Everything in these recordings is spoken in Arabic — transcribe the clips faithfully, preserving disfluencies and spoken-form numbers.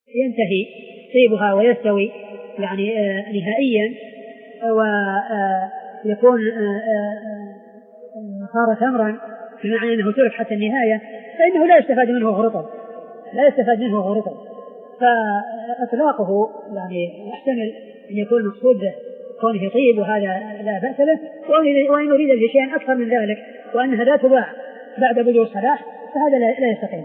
ينتهي طيبها ويستوي يعني نهائيا ويكون صار تمرا بمعنى أنه ترك حتى النهاية، فإنه لا يستفاد منه غرطا لا يستفاد منه غرطا فإطلاقه يعني يحتمل أن يكون مقصود به كونه طيب وهذا لا بأس به، وإن أريد به شيئا أكثر من ذلك وأنها لا تباع بعد بدو الصلاح فهذا لا يستقيم.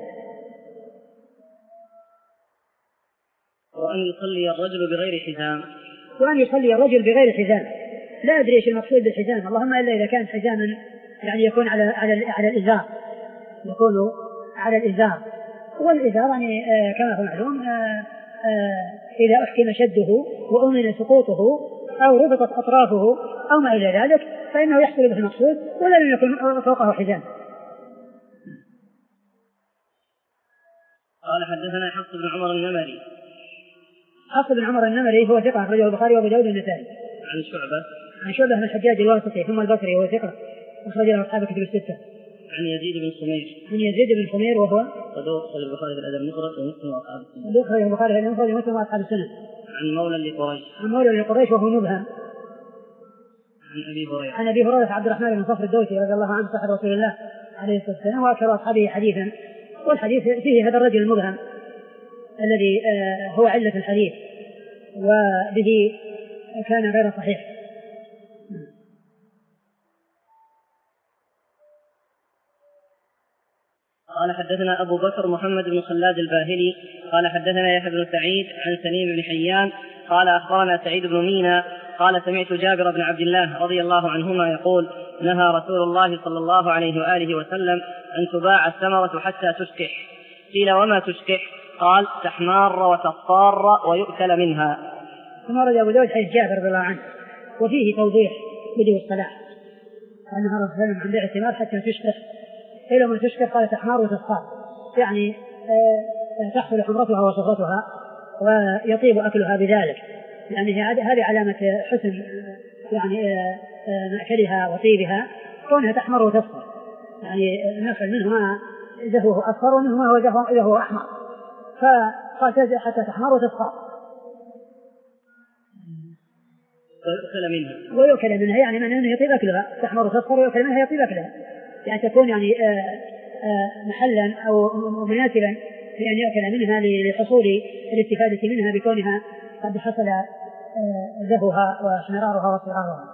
وأن يصلي الرجل بغير حزام وأن يصلي الرجل بغير حزام لا أدري إيش المقصود بالحزام، اللهم إلا إذا كان حزاما يعني يكون على على على الإزار، يكون على الإزار، والإزار يعني آه كما هو معلوم آه آه إذا أحكم شده وأمن سقوطه أو ربطت أطرافه أو ما إلى ذلك فإنه يحصل به المقصود ولا لم يكن فوقه حزام. قال حدثنا حفص بن عمر النمري. حفص بن عمر النمري هو ثقة أخرجه البخاري وأبو داود والنسائي. عن شعبة عن شعبة بن الحجاج الواسطي ثم البصري وهو ثقة أخرج له أصحاب الكتب الستة. عن يزيد بن خمير. عن يزيد بن خمير وهو صدوق أخرج البخاري في الأدب المفرد ومسلم وأصحاب السنن. صدوق أخرج البخاري في الأدب المفرد ومسلم وأصحاب السنن. عن مولى لقريش. عن مولى لقريش وهو مبهم. عن أبي هريرة. عن أبي هريرة عبد الرحمن بن صخر الدوسي رضي الله عنه صاحب رسول الله عليه الصلاة والسلام وأكثر أصحابه حديثا، والحديث فيه هذا الرجل المبهم الذي هو علة الحديث وبه كان غير صحيح. قال حدثنا أبو بكر محمد بن خلاد الباهلي قال حدثنا يحيى بن سعيد عن سليم بن حيان قال أخبرنا سعيد بن مينا قال سمعت جابر بن عبد الله رضي الله عنهما يقول نهى رسول الله صلى الله عليه وآله وسلم أن تباع الثمرة حتى تشكح. قيل وما تشكح؟ قال تحمار وتصفار ويؤكل منها. ثم رد أبو داود حديث جابر رضي الله عنه وفيه توضيح بدو الصلاح أنها رسول الله عن بيع الثمار حتى تشكح. قيل وما تشكح؟ قال تحمار وتصفار يعني تحصل حمرتها وصفرتها ويطيب أكلها بذلك، يعني هذه علامة حسن يعني مأكلها وطيبها كونها تحمر وتصفر، يعني النخل منه ما زهوه أصفر ومنه ما هو زهوه أحمر فقال حتى تحمر وتصفر ويؤكل منها. ويؤكل منها يعني من أنه يطيب أكلها تحمر وتصفر ويؤكل منها يطيب أكلها، يعني تكون يعني آآ آآ محلا أو مناسبا لأن يأكل منها لحصول الاستفادة منها بكونها قد حصل زهوها واحمرارها واصفرارها.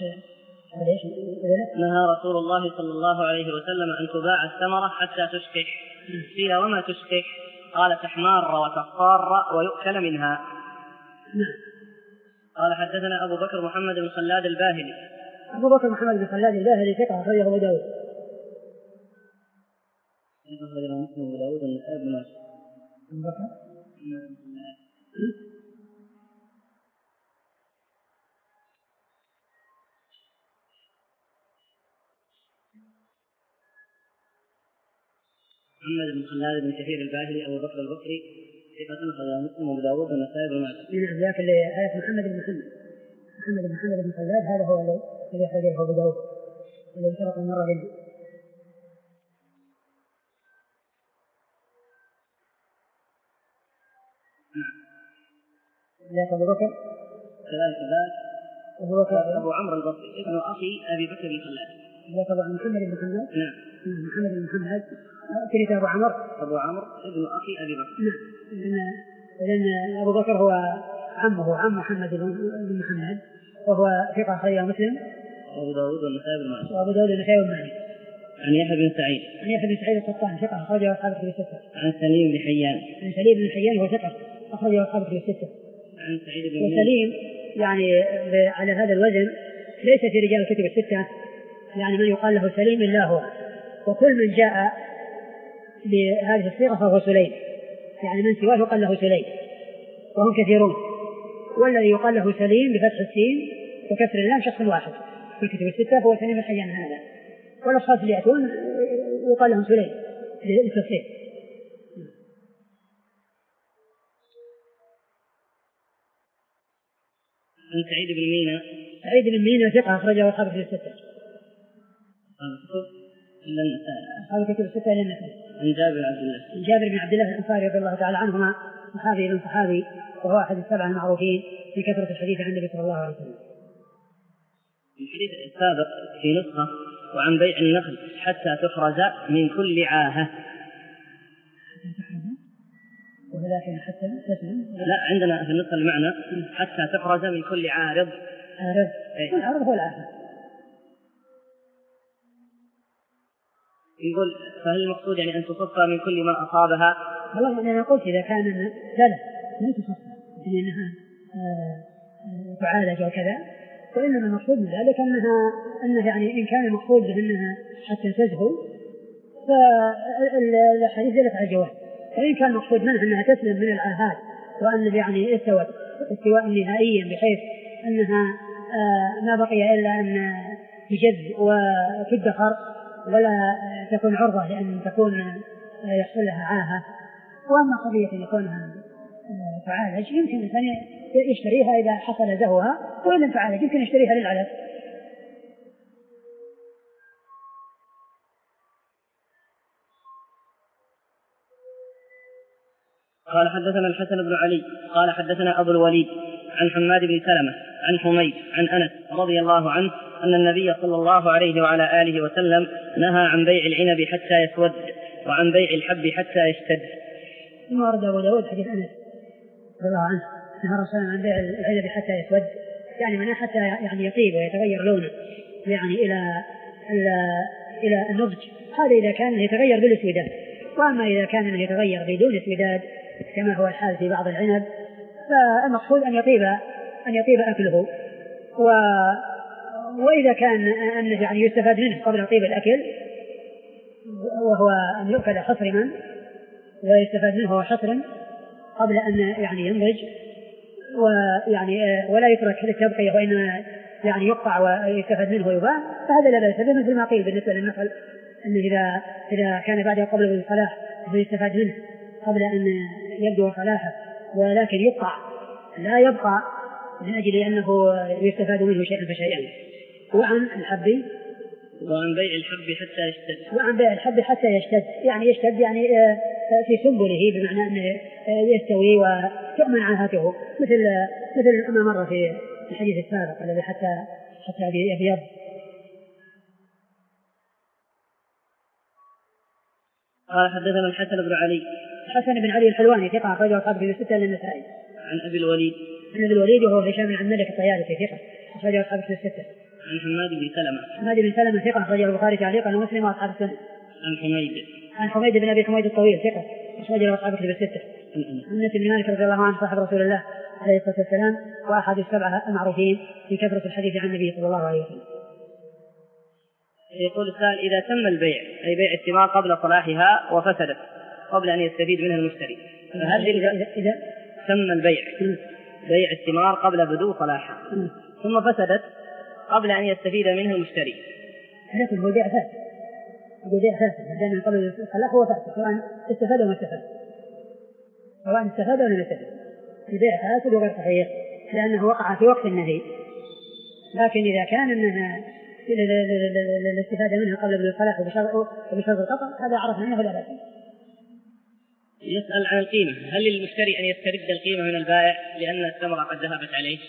نهى رسول الله صلى الله عليه وسلم أن تباع الثمرة حتى تشكح. قيل وما تشكح؟ قال تحمار وتصفار ويؤكل منها. قال حدثنا أبو بكر محمد بن خلاد الباهلي. أبو بكر محمد بن خلاد الباهلي ثقة أخرجه أبو داود. أخرجه مسلم وأبو داود والنسائي بن ماجه. أبو بكر محمد بن خلاد بن كثير الباهلي أبو بكر البصري ثقة أخرجه مسلم وأبو داود والنسائي بن ماجه. نعم ذاك اللي آية محمد بن محمد محمد بن محمد بن خلاد هذا هو الذي أخرجه أبو داود الذي سبق المرة لنا. ذاك أبو بكر كذلك ذاك أبو بكر أبو عمرو البصري ابن أخي أبي بكر بن خلاد. ذاك أبو محمد بن محمد. نعم محمد بن محمد كنت أبو عمرو أبو عمرو ابن أخي أبي بكر. نعم لأن لأن أبو بكر هو عمه عم محمد بن محمد وهو ثقة أخرجه مسلم وأبو داود والنسائي بن ماجه. وأبو داود والنسائي بن ماجه. عن يحيى بن سعيد. عن يحيى بن سعيد القطان ثقة أخرجه أصحاب الكتب الستة. عن سليم بن حيان. عن سليم بن حيان وهو ثقة أخرجه أصحاب الكتب الستة. عن سعيد بن وسليم يعني على هذا الوزن ليس في رجال الكتب الستة يعني من يقال له سليم إلا هو، وكل من جاء بهذه الصيغة فهو سليم، يعني من سواه يقال له سليم وهم كثيرون، والذي يقال له سليم بفتح السين وكسر اللام شخص واحد في الكتب الستة هو سليم الحيان هذا، والأشخاص اللي يأتون يقال لهم سليم للتصحيح. عن سعيد بن مينا. سعيد بن مينا ثقة أخرجه أصحاب الكتب الستة. إلا النسائي. أصحاب الكتب الستة إلا النسائي. عن جابر بن عبد الله. عن جابر بن عبد الله الأنصاري رضي الله تعالى عنهما صحابي من صحابي، وهو أحد السبعة المعروفين في كثرة الحديث عن النبي صلى الله عليه وسلم. الحديث السابق في نسخة وعن بيع النخل حتى تحرز من كل عاهة. ولكن حتى تسلم. لا، عندنا في النسخة المعنى حتى تحرز من كل عارض. عارض. إيه؟ العارض هو العاهة. يقول فهل المقصود يعني أن تصفى من كل ما أصابها؟ والله يعني أنا قلت إذا كان لا لا لا تصفى يعني أنها تعالج وكذا، وإنما المقصود من ذلك أنها أنها يعني إن كان المقصود بأنها حتى تزهو فالحديث دلت على الجواز، وإن كان المقصود منها أنها تسلم من العاهات وأن يعني استوت استواء نهائيا بحيث أنها ما بقي إلا أن تجز وتدخر ولا تكون عرضة لأن تكون يحصل لها عاهة. وأما قضية يكونها تعالج يمكن الإنسان يشتريها إذا حصل زهوها، وإن لم تعالج يمكن يشتريها للعلاج. قال حدثنا الحسن بن علي قال حدثنا أبو الوليد عن حماد بن سلمة عن حميد عن أنس رضي الله عنه أن النبي صلى الله عليه وعلى آله وسلم نهى عن بيع العنب حتى يسود وعن بيع الحب حتى يشتد. ثم ورد أبو داود حديث أنس رضي الله عنه نهى رسول الله عن بيع العنب حتى يسود، يعني منها حتى يعني يطيب ويتغير لونه يعني إلى إلى النضج. هذا إذا كان يتغير بالاسوداد، وأما إذا كان يتغير بدون اسوداد كما هو الحال في بعض العنب فالمقصود أن يطيب أن يطيب أكله. و وإذا كان أن يعني يستفاد منه قبل طيب الأكل وهو أن يؤكل حصرما ويستفاد منه هو حصر قبل أن يعني ينضج ويعني ولا يترك للتبقية وإنما يعني يقطع ويستفاد منه ويباع، فهذا لا بأس به مثل ما قيل بالنسبة للنخل أن إذا إذا كان بعد قبل الصلاح فيستفاد منه قبل أن يبدو صلاحه، ولكن يقطع لا يبقى من أجل أنه يستفاد منه شيئا فشيئا. وعن الحب وعن بيع الحب حتى يشتد وعن بيع الحب حتى يشتد يعني يشتد يعني في سنبله بمعنى أنه يستوي وتؤمن عاهته مثل مثل ما مر في الحديث السابق الذي حتى حتى يبيض. قال حدثنا الحسن بن علي الحسن بن علي الحلواني ثقة أخرجه أصحابه في الستة للنسائي. عن أبي الوليد عن أبي الوليد وهو هشام عن ملك الطيالسي ثقة أخرجه أصحابه في الستة. عن حماد بن سلمة حماد بن سلمة ثقة أخرجه البخاري تعليقا ومسلم وأصحاب السنة. عن حميد عن حميد بن أبي حميد الطويل ثقة أخرجه أصحابه في الستة. عن أنس بن مالك رضي الله عنه صاحب رسول الله عليه الصلاة والسلام وأحد السبعة المعروفين في كثرة الحديث عن النبي صلى الله عليه وسلم. يقول السائل إذا تم البيع أي بيع الثمار قبل صلاحها وفسدت قبل أن يستفيد منها المشتري، فهل إذا, إذا, إذا تم البيع بيع الثمار قبل بدو صلاحها ثم فسدت قبل أن يستفيد منها المشتري لكن هو بيع فاسد، هو بيع فاسد لأنه قبل الصلاح هو فاسد سواء استفاد وما استفاد سواء استفاد ولا استفاد، البيع فاسد وغير صحيح لأنه وقع في وقت النهي. لكن إذا كان أنها الاستفادة منها قبل بدو الصلاح وبشرط القطع هذا عرفنا أنه لا بأس. يسأل عن القيمة، هل للمشتري أن يسترد القيمة من البائع لأن الثمرة قد ذهبت عليه؟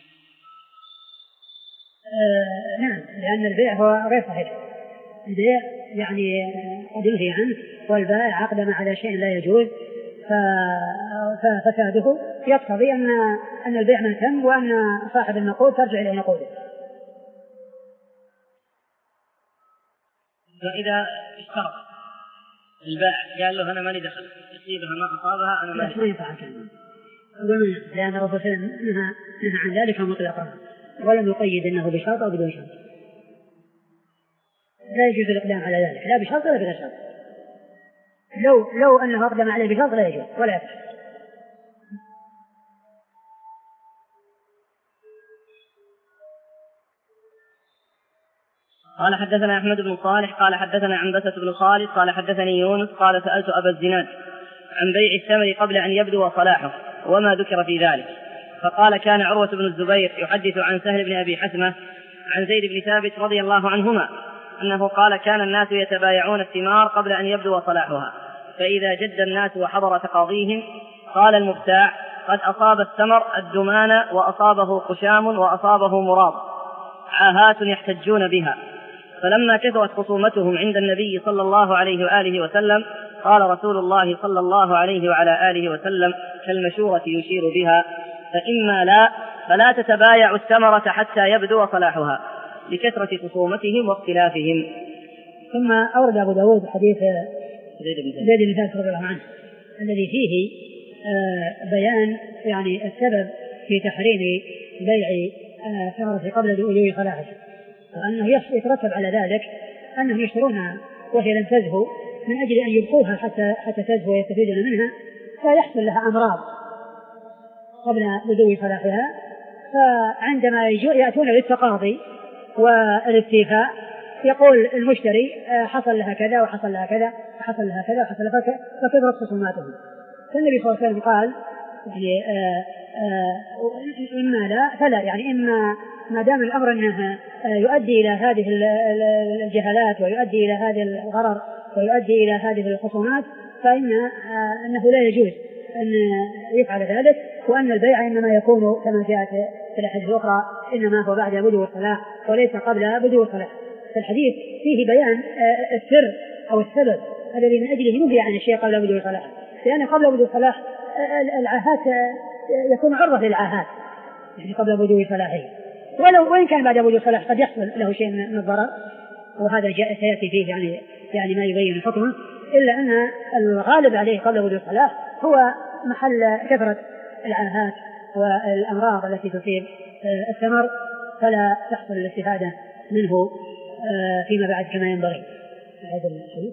آه نعم، لأن البيع هو غير صحيح، البيع يعني قد ينهي عنه والبائع أقدم على شيء لا يجوز ففساده يقتضي أن أن البيع من تم وأن صاحب النقود ترجع إلى نقوده. فإذا اشترط البائع قال له أنا ماني دخل يصيبها ما أصابها أنا لا ما ينفع كلام لأن الرسول صلى الله عليه وسلم نهى عن ذلك مطلقا ولم يقيد أنه بشرط أو بدون شرط، لا يجوز الإقدام على ذلك لا بشرط ولا بدون شرط. لو لو أنه أقدم عليه بشرط لا يجوز ولا يفعل. قال حدثنا أحمد بن صالح قال حدثنا عنبسة بن خالد قال حدثني يونس قال سألت أبا الزناد عن بيع الثمر قبل أن يبدو صلاحه وما ذكر في ذلك، فقال كان عروة بن الزبير يحدث عن سهل بن أبي حثمة عن زيد بن ثابت رضي الله عنهما أنه قال كان الناس يتبايعون الثمار قبل أن يبدو صلاحها، فإذا جد الناس وحضر تقاضيهم قال المبتاع: قد أصاب الثمر الدمان وأصابه قشام وأصابه مراض، عاهات يحتجون بها. فلما كثرت خصومتهم عند النبي صلى الله عليه وآله وسلم قال رسول الله صلى الله عليه وعلى آله وسلم: كالمشورة يشير بها، فإما لا فلا تتبايعوا الثمرة حتى يبدو صلاحها، لكثرة خصومتهم واختلافهم. ثم أورد أبو داود حديث زيد بن ثابت رضي الله عنه الذي فيه بيان يعني السبب في تحريم بيع ثمرة قبل بدو صلاحها، وأنه يترتب على ذلك أنهم يشترونها وهي لم تزهو من أجل أن يبقوها حتى حتى تزهو ويستفيدون منها، فيحصل لها أمراض قبل بدو صلاحها. فعندما يأتون للتقاضي والاستيفاء يقول المشتري حصل لها كذا وحصل لها كذا وحصل لها كذا وحصل لها كذا، فكثرت خصوماتهم. فالنبي صلى الله عليه وسلم قال: يعني آآ آآ إما لا فلا، يعني إما ما دام الأمر أنه يؤدي إلى هذه الجهالات ويؤدي إلى هذا الغرر ويؤدي إلى هذه الخصومات، فإن أنه لا يجوز أن يفعل ذلك، وأن البيع إنما يكون كما جاءت في الأحاديث الأخرى إنما هو بعد بدو الصلاح وليس قبل بدو الصلاح. فالحديث فيه بيان السر أو السبب الذي من أجله نهي عن الشيء قبل بدو الصلاح، لأن قبل بدو الصلاح العاهات يكون عرضة للعاهات، يعني قبل بدو صلاحه، ولو وإن كان بعد بدو الصلاح قد يحصل له شيء من الضرر، وهذا جاء سيأتي فيه يعني يعني ما يبين حكمه، إلا أن الغالب عليه قبل بدو الصلاح هو محل كثرة العاهات والأمراض التي تصيب الثمر، فلا تحصل الاستفادة منه فيما بعد كما ينبغي. هذا الشيء.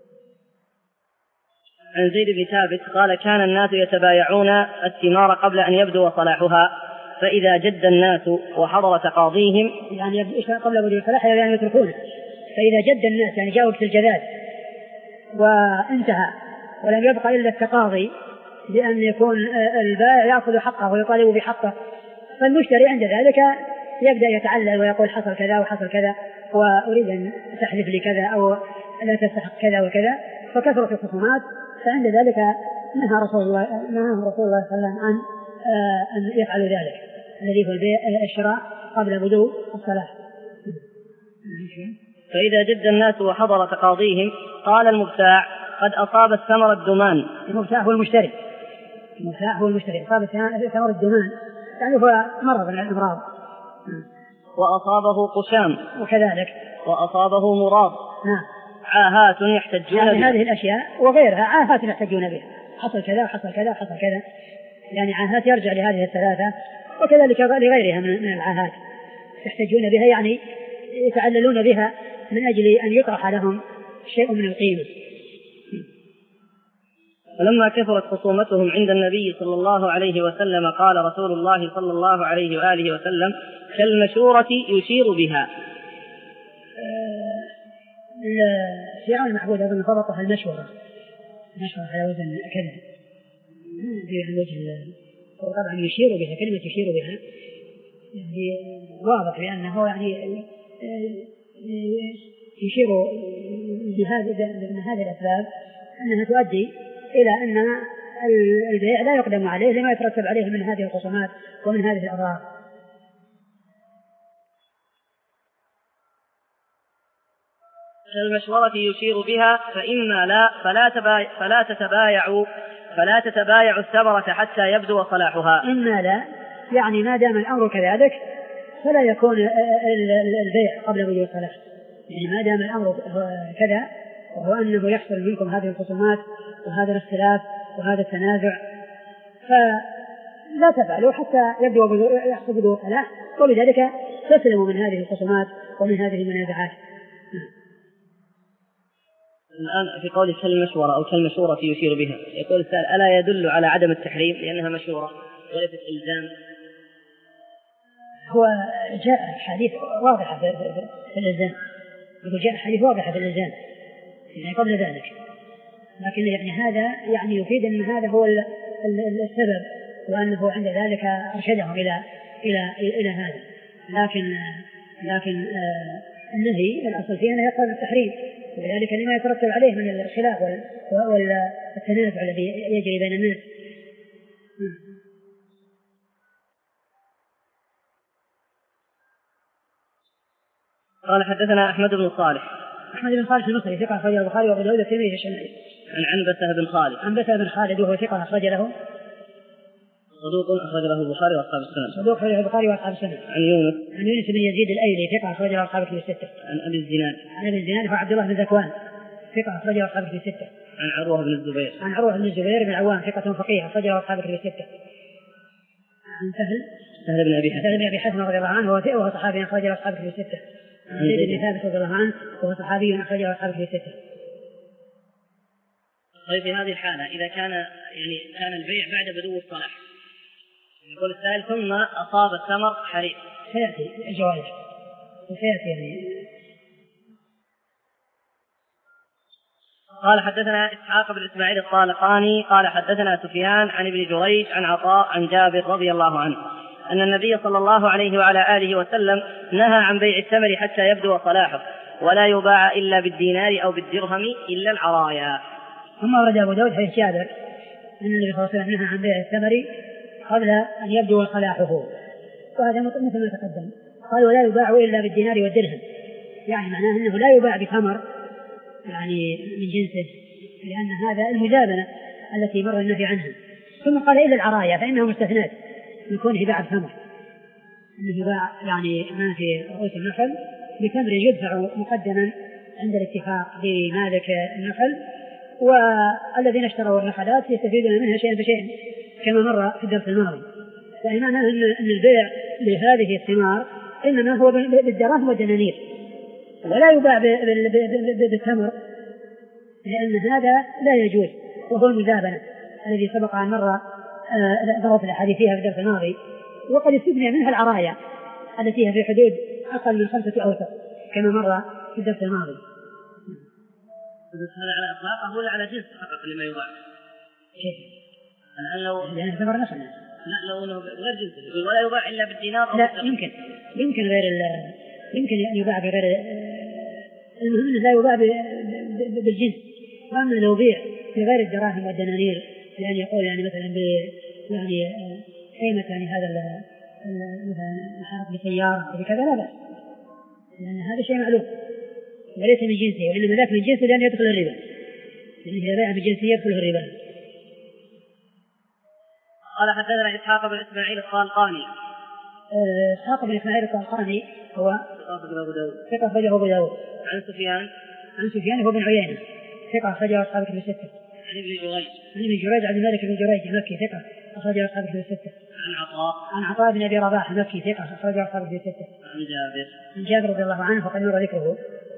عن زيد بن ثابت قال: كان الناس يتبايعون الثمار قبل أن يبدو صلاحها، فإذا جد الناس وحضر تقاضيهم، يعني قبل بدو صلاحها يعني يتركونه، فإذا جد الناس يعني جاء وقت الجداد وانتهى ولم يبقى إلا التقاضي بأن يكون البائع يأخذ حقه ويطالب بحقه، فالمشتري عند ذلك يبدأ يتعلل ويقول حصل كذا وحصل كذا وأريد أن تحلف لي كذا أو لا تستحق كذا وكذا، فكثرة الخصومات. فعند ذلك نهى رسول الله نهى رسول الله صلى الله عليه وسلم عن أن يفعلوا ذلك، الذي هو البيع الشراء قبل بدو الصلاة. فإذا جد الناس وحضر تقاضيهم قال المبتاع: قد أصاب الثمر الدمان. المبتاع هو المشتري، المبتاع هو المشتري أصاب الثمر الدمان يعني هو مرض من الأمراض. وأصابه قشام وكذلك وأصابه مراض. نعم. عاهات يحتجون يعني بها. هذه الأشياء وغيرها عاهات يحتجون بها، حصل كذا وحصل كذا وحصل كذا، يعني عاهات يرجع لهذه الثلاثة، وكذلك لغيرها من العاهات يحتجون بها، يعني يتعللون بها من أجل أن يطرح لهم شيء من القيمة. فلما كثرت خصومتهم عند النبي صلى الله عليه وسلم قال رسول الله صلى الله عليه وآله وسلم: كالمشورة يشير بها. الشيعة المحبود أظن فرطها المشورة، المشورة على وزن كذا في الوجه، وطبعا يشير بها، كلمة يشير بها يعني واضح لأنه يعني يشير بهذه من هذه الأسباب أنها تؤدي إلى أن البيع لا يقدم عليه لما يترتب عليه من هذه الخصومات ومن هذه الأضرار. المشورة يشير بها، فإما لا فلا, تباي فلا تتبايعوا فلا تتبايعوا الثمرة حتى يبدو صلاحها. إما لا يعني ما دام الأمر كذلك فلا يكون البيع قبل بدو الصلاح، يعني ما دام الأمر كذا وهو أنه يحصل منكم هذه الخصومات وهذا الاختلاف وهذا التنازع، فلا تفعلوا حتى يبدو يحصل بدو الصلاح، وبذلك تسلموا من هذه الخصومات ومن هذه المنازعات. الآن في قول كالمشورة أو كالمشورة يشير بها، يقول السائل: ألا يدل على عدم التحريم لأنها مشورة وليست إلزام؟ هو جاء حديث واضحة في الإلزام، يقول جاء حديث واضحة في الإلزام يعني قبل ذلك، لكن يعني هذا يعني يفيد أن هذا هو السبب وأنه عند ذلك أرشدهم إلى إلى إلى هذا، لكن لكن النهي الأصل فيه أنه يقتضي التحريم، وذلك لما يترتب عليه من الخلاف والتنازع الذي يجري بين الناس. قال حدثنا أحمد بن صالح. أحمد بن صالح المصري ثقة أخرجه البخاري وأبو داود والترمذي والشافعي. عن عنبسة بن خالد. عنبسة بن خالد وهو ثقة أخرج له صدوق أخرج له البخاري وأصحاب السنن. صدوق أخرج له البخاري وأصحاب السنن. عن يونس. عن يونس بن يزيد الأيلي ثقة أخرج له أصحاب الكتب الستة. عن أبي الزناد. عن أبي الزناد هو عبد الله بن ذكوان ثقة أخرج له أصحاب الكتب الستة. عن عروة بن الزبير. عن عروة بن الزبير بن العوام ثقة فقيه أخرج له أصحاب الكتب الستة. عن سهل سهل بن أبي حاتم. سهل بن أبي حاتم رضي الله عنه وهو صحابي أخرج له أصحاب الكتب الستة. عن زيد بن ثابت رضي الله عنه وهو صحابي أخرج له أصحاب الكتب الستة. طيب في هذه الحالة إذا كان يعني كان البيع بعد بدو الصلاح يقول السائل ثم أصاب الثمر حريق سيأتي الجوائز سيأتي يعني. قال حدثنا إسحاق بن إسماعيل الطالقاني قال حدثنا سفيان عن ابن جريج عن عطاء عن جابر رضي الله عنه أن النبي صلى الله عليه وعلى آله وسلم نهى عن بيع الثمر حتى يبدو صلاحه ولا يباع إلا بالدينار أو بالدرهم إلا العرايا. ثم ورد أبو داود حديث جابر أن النبي صلى الله عليه وسلم نهى عن بيع الثمر قبل أن يبدو صلاحه وهذا مثل ما تقدم. قال ولا يباع إلا بالدينار والدرهم يعني معناه أنه لا يباع بثمر يعني من جنسه لأن هذا المزابنة التي مر النهي عنها. ثم قال إلا العرايا فإنه مستثنات يكون باع بثمر أنه باع يعني ما في رؤوس النخل بثمر يدفع مقدما عند الاتفاق بمالك النخل والذين اشتروا النخلات يستفيدون منها شيئا فشيئا كما مر في الدرس الماضي. فإيمانا أن البيع لهذه الثمار إنما هو بالدراهم والدنانير ولا يباع بالتمر لأن هذا لا يجوز وهو المزابنة الذي سبق أن مر ضرب الأحاديث فيها في الدرس الماضي. وقد استثني منها العرايا التي هي في حدود أقل من خمسة أوسط كما مر في الدرس الماضي. هذا على إطلاقه ولا على جنس فقط لما يباع؟ كيف؟ الآن لو لأن ثمر نخل لا لو أنه غير جنس ولا يباع إلا بالدينار. لا يمكن يمكن غير يمكن أن يباع بغير المهم أنه لا يباع بالجنس. وأما لو بيع بغير الدراهم والدنانير لأن يقول يعني مثلا ب يعني قيمة يعني هذا مثلا محارة بسيارة بكذا لا بأس لأن هذا شيء معلوم وليس من جنسه وإنما ذاك من جنسه لأن يدخل الربا لأن إذا باع بجنسه يدخل الربا. قال حدثنا إسحاق بن إسماعيل الطالقاني. إسحاق بن إسماعيل الطالقاني هو ثقة أخرجه أبو داود. عن سفيان عن سفيان هو بن عيينة ثقة أخرجه أصحاب الكتب الستة. عن ابن جريج عن ابن جريج عبد الملك بن جريج المكي ثقة أخرجه أصحاب الكتب الستة. عن عطاء عن عطاء بن أبي رباح المكي ثقة أخرجه أصحاب الكتب الستة. عن جابر عن جابر رضي الله عنه وقد مر ذكره.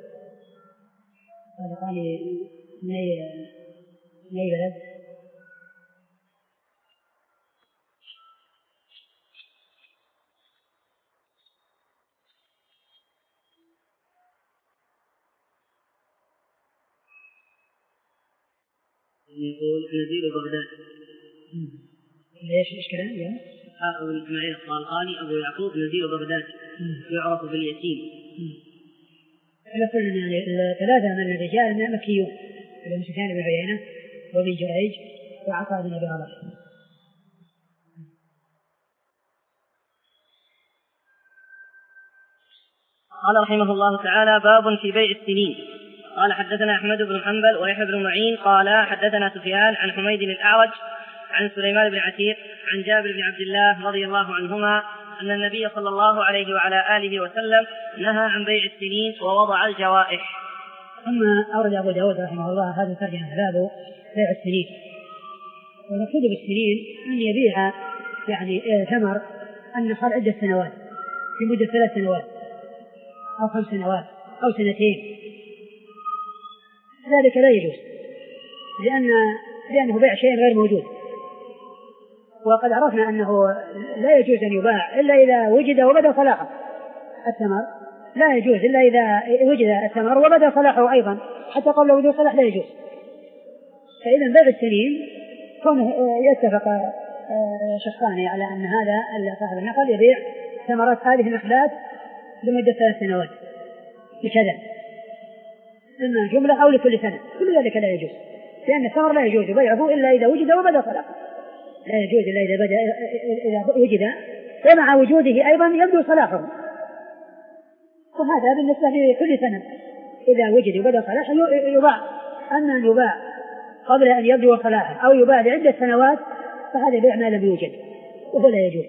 هذا قال من أي من أي بلد؟ يقول نزيل بغداد. ليش ايش كلام يا؟ إسحاق بن إسماعيل الطالقاني أبو يعقوب نزيل بغداد يعرف باليتيم. على كل يعني الثلاثة من الرجال مكيون ابن سفيان بن عيينة وابن جريج وعطاء بن أبي رباح. قال رحمه الله تعالى باب في بيع السنين. قال حدثنا أحمد بن حنبل ويحيى بن معين قال حدثنا سفيان عن حميد الأعرج عن سليمان بن عتيق عن جابر بن عبد الله رضي الله عنهما أن النبي صلى الله عليه وعلى آله وسلم نهى عن بيع السنين ووضع الجوائح. ثم أورد أبو داود رحمه الله هذا الترجمة باب بيع السنين. والمقصود بالسنين أن يبيع يعني ثمر النخل عدة سنوات في مدة ثلاث سنوات أو خمس سنوات أو سنتين ذلك لا يجوز لأن لأنه بيع شيء غير موجود. وقد عرفنا أنه لا يجوز أن يباع إلا إذا وجد وبدأ صلاحه. الثمر لا يجوز إلا إذا وجد الثمر وبدأ صلاحه أيضا حتى قبل وجود صلاح لا يجوز. فإذا بيع السنين كونه يتفق شخصان على أن هذا صاحب النخل يبيع ثمرات هذه النخلات لمدة ثلاث سنوات بكذا إما جملة أو لكل سنة كل ذلك لا يجوز لأن الثمر لا يجوز بيعه إلا إذا وجد وبدأ صلاحه. لا يجوز إلا إذا بدأ إذا وجد، ومع وجوده أيضا يبدو صلاحه. وهذا بالنسبة لكل سنة إذا وجد وبدأ صلاحه يباع. أما أن يباع قبل أن يبدو صلاحه أو يباع لعدة سنوات فهذا بيع ما لم يوجد وهو لا يجوز.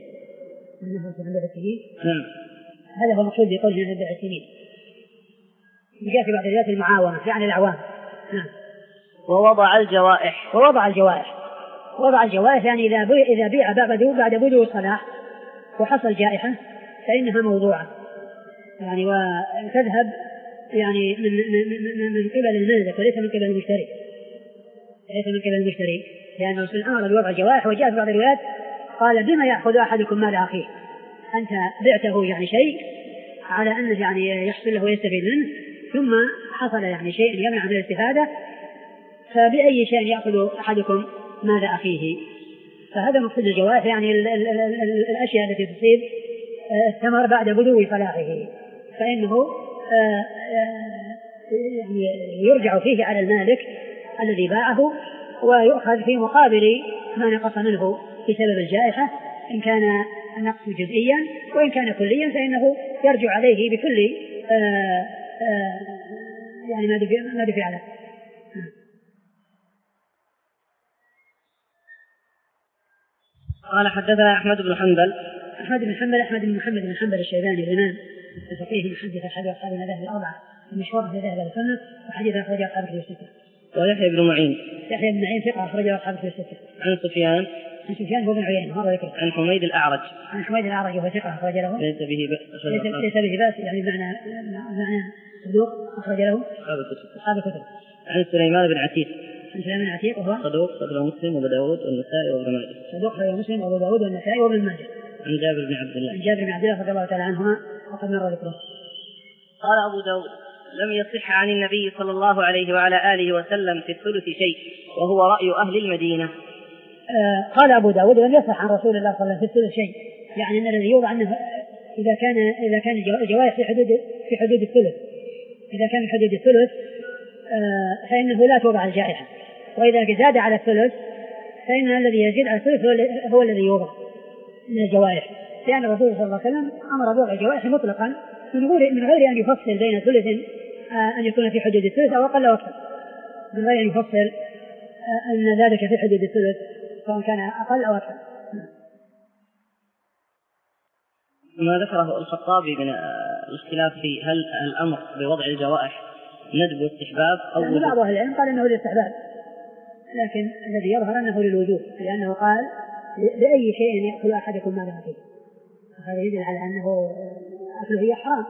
هذا هو المقصود بقول عن بيع السنين. جاء في بعض الروايات المعاونة يعني الأعوام. نعم. ووضع الجوائح. ووضع الجوائح وضع الجوائح يعني إذا إذا بيع بعد بعد بدو الصلاح وحصل جائحة فإنها موضوعة يعني وتذهب يعني من من من قبل المالك وليس من قبل المشتري ليس من قبل المشتري لأنه يعني أمر بوضع الجوائح. وجاء في بعض الروايات قال بما يأخذ أحدكم مال أخيه، أنت بعته يعني شيء على أنه يعني يحصل له ويستفيد منه ثم حصل يعني شيء يمنع من الاستفادة، فبأي شيء يأخذ أحدكم مال أخيه؟ فهذا مقصود الجوائح يعني ال ال ال ال الأشياء التي تصيب الثمر بعد بدو صلاحه فإنه يعني يرجع فيه على المالك الذي باعه ويؤخذ في مقابل ما نقص منه بسبب الجائحة إن كان النقص جزئيا، وإن كان كليا فإنه يرجع عليه بكل آآ آآ يعني ما دفع له. قال حدثنا أحمد بن حنبل. أحمد بن حنبل أحمد بن محمد بن حنبل الشيباني الإمام الفقيه المحدث أحد أصحاب المذاهب الأربعة المشهور في ذهب السنة وحديث أخرجه أصحاب الكتب الستة. ويحيى بن معين. يحيى بن معين ثقة أخرجه أصحاب الكتب الستة. عن سفيان. عن سفيان هو بن عيينة مرة ذكره. عن حميد الأعرج. عن حميد الأعرج وهو ثقة أخرج له. ليس به بأس. ليس به بأس يعني بمعنى بمعنى صدوق أخرج له أصحاب الكتب. أصحاب الكتب. عن سليمان بن عتيق. عن سليمان بن عتيق وهو صدوق صدوق مسلم وأبو داود والنسائي وابن ماجه. صدوق صدوق مسلم وأبو داود والنسائي وابن ماجه. عن جابر بن عبد الله. عن جابر بن عبد الله رضي الله تعالى عنهما وقد مر ذكره. قال أبو داود لم يصح عن النبي صلى الله عليه وعلى آله وسلم في الثلث شيء وهو رأي أهل المدينة. آه قال أبو داود لم يصح عن رسول الله صلى الله عليه وسلم في الثلث شيء، يعني أن الذي يوضع أنه إذا كان إذا كان الجوائح في حدود في حدود الثلث إذا كان في حدود الثلث آه فإنه لا توضع الجائحة، وإذا زاد على الثلث فإن الذي يزيد على الثلث هو الذي يوضع من الجوائح، لأن الرسول صلى الله عليه وسلم أمر بوضع الجوائح مطلقا من غير من غير أن يفصل بين ثلث آه أن يكون في حدود الثلث أو أقل أو أكثر، من غير أن يفصل آه أن ذلك في حدود الثلث سواء كان أقل أو أكثر. ما ذكره الخطابي من الاختلاف في هل الأمر بوضع الجوائح ندب واستحباب أو يعني بعض أهل العلم قال أنه للاستحباب، لكن الذي يظهر أنه للوجوب، لأنه قال بأي شيء يأكل أحدكم مال أخيه، هذا يدل على أنه أكله هي حرام.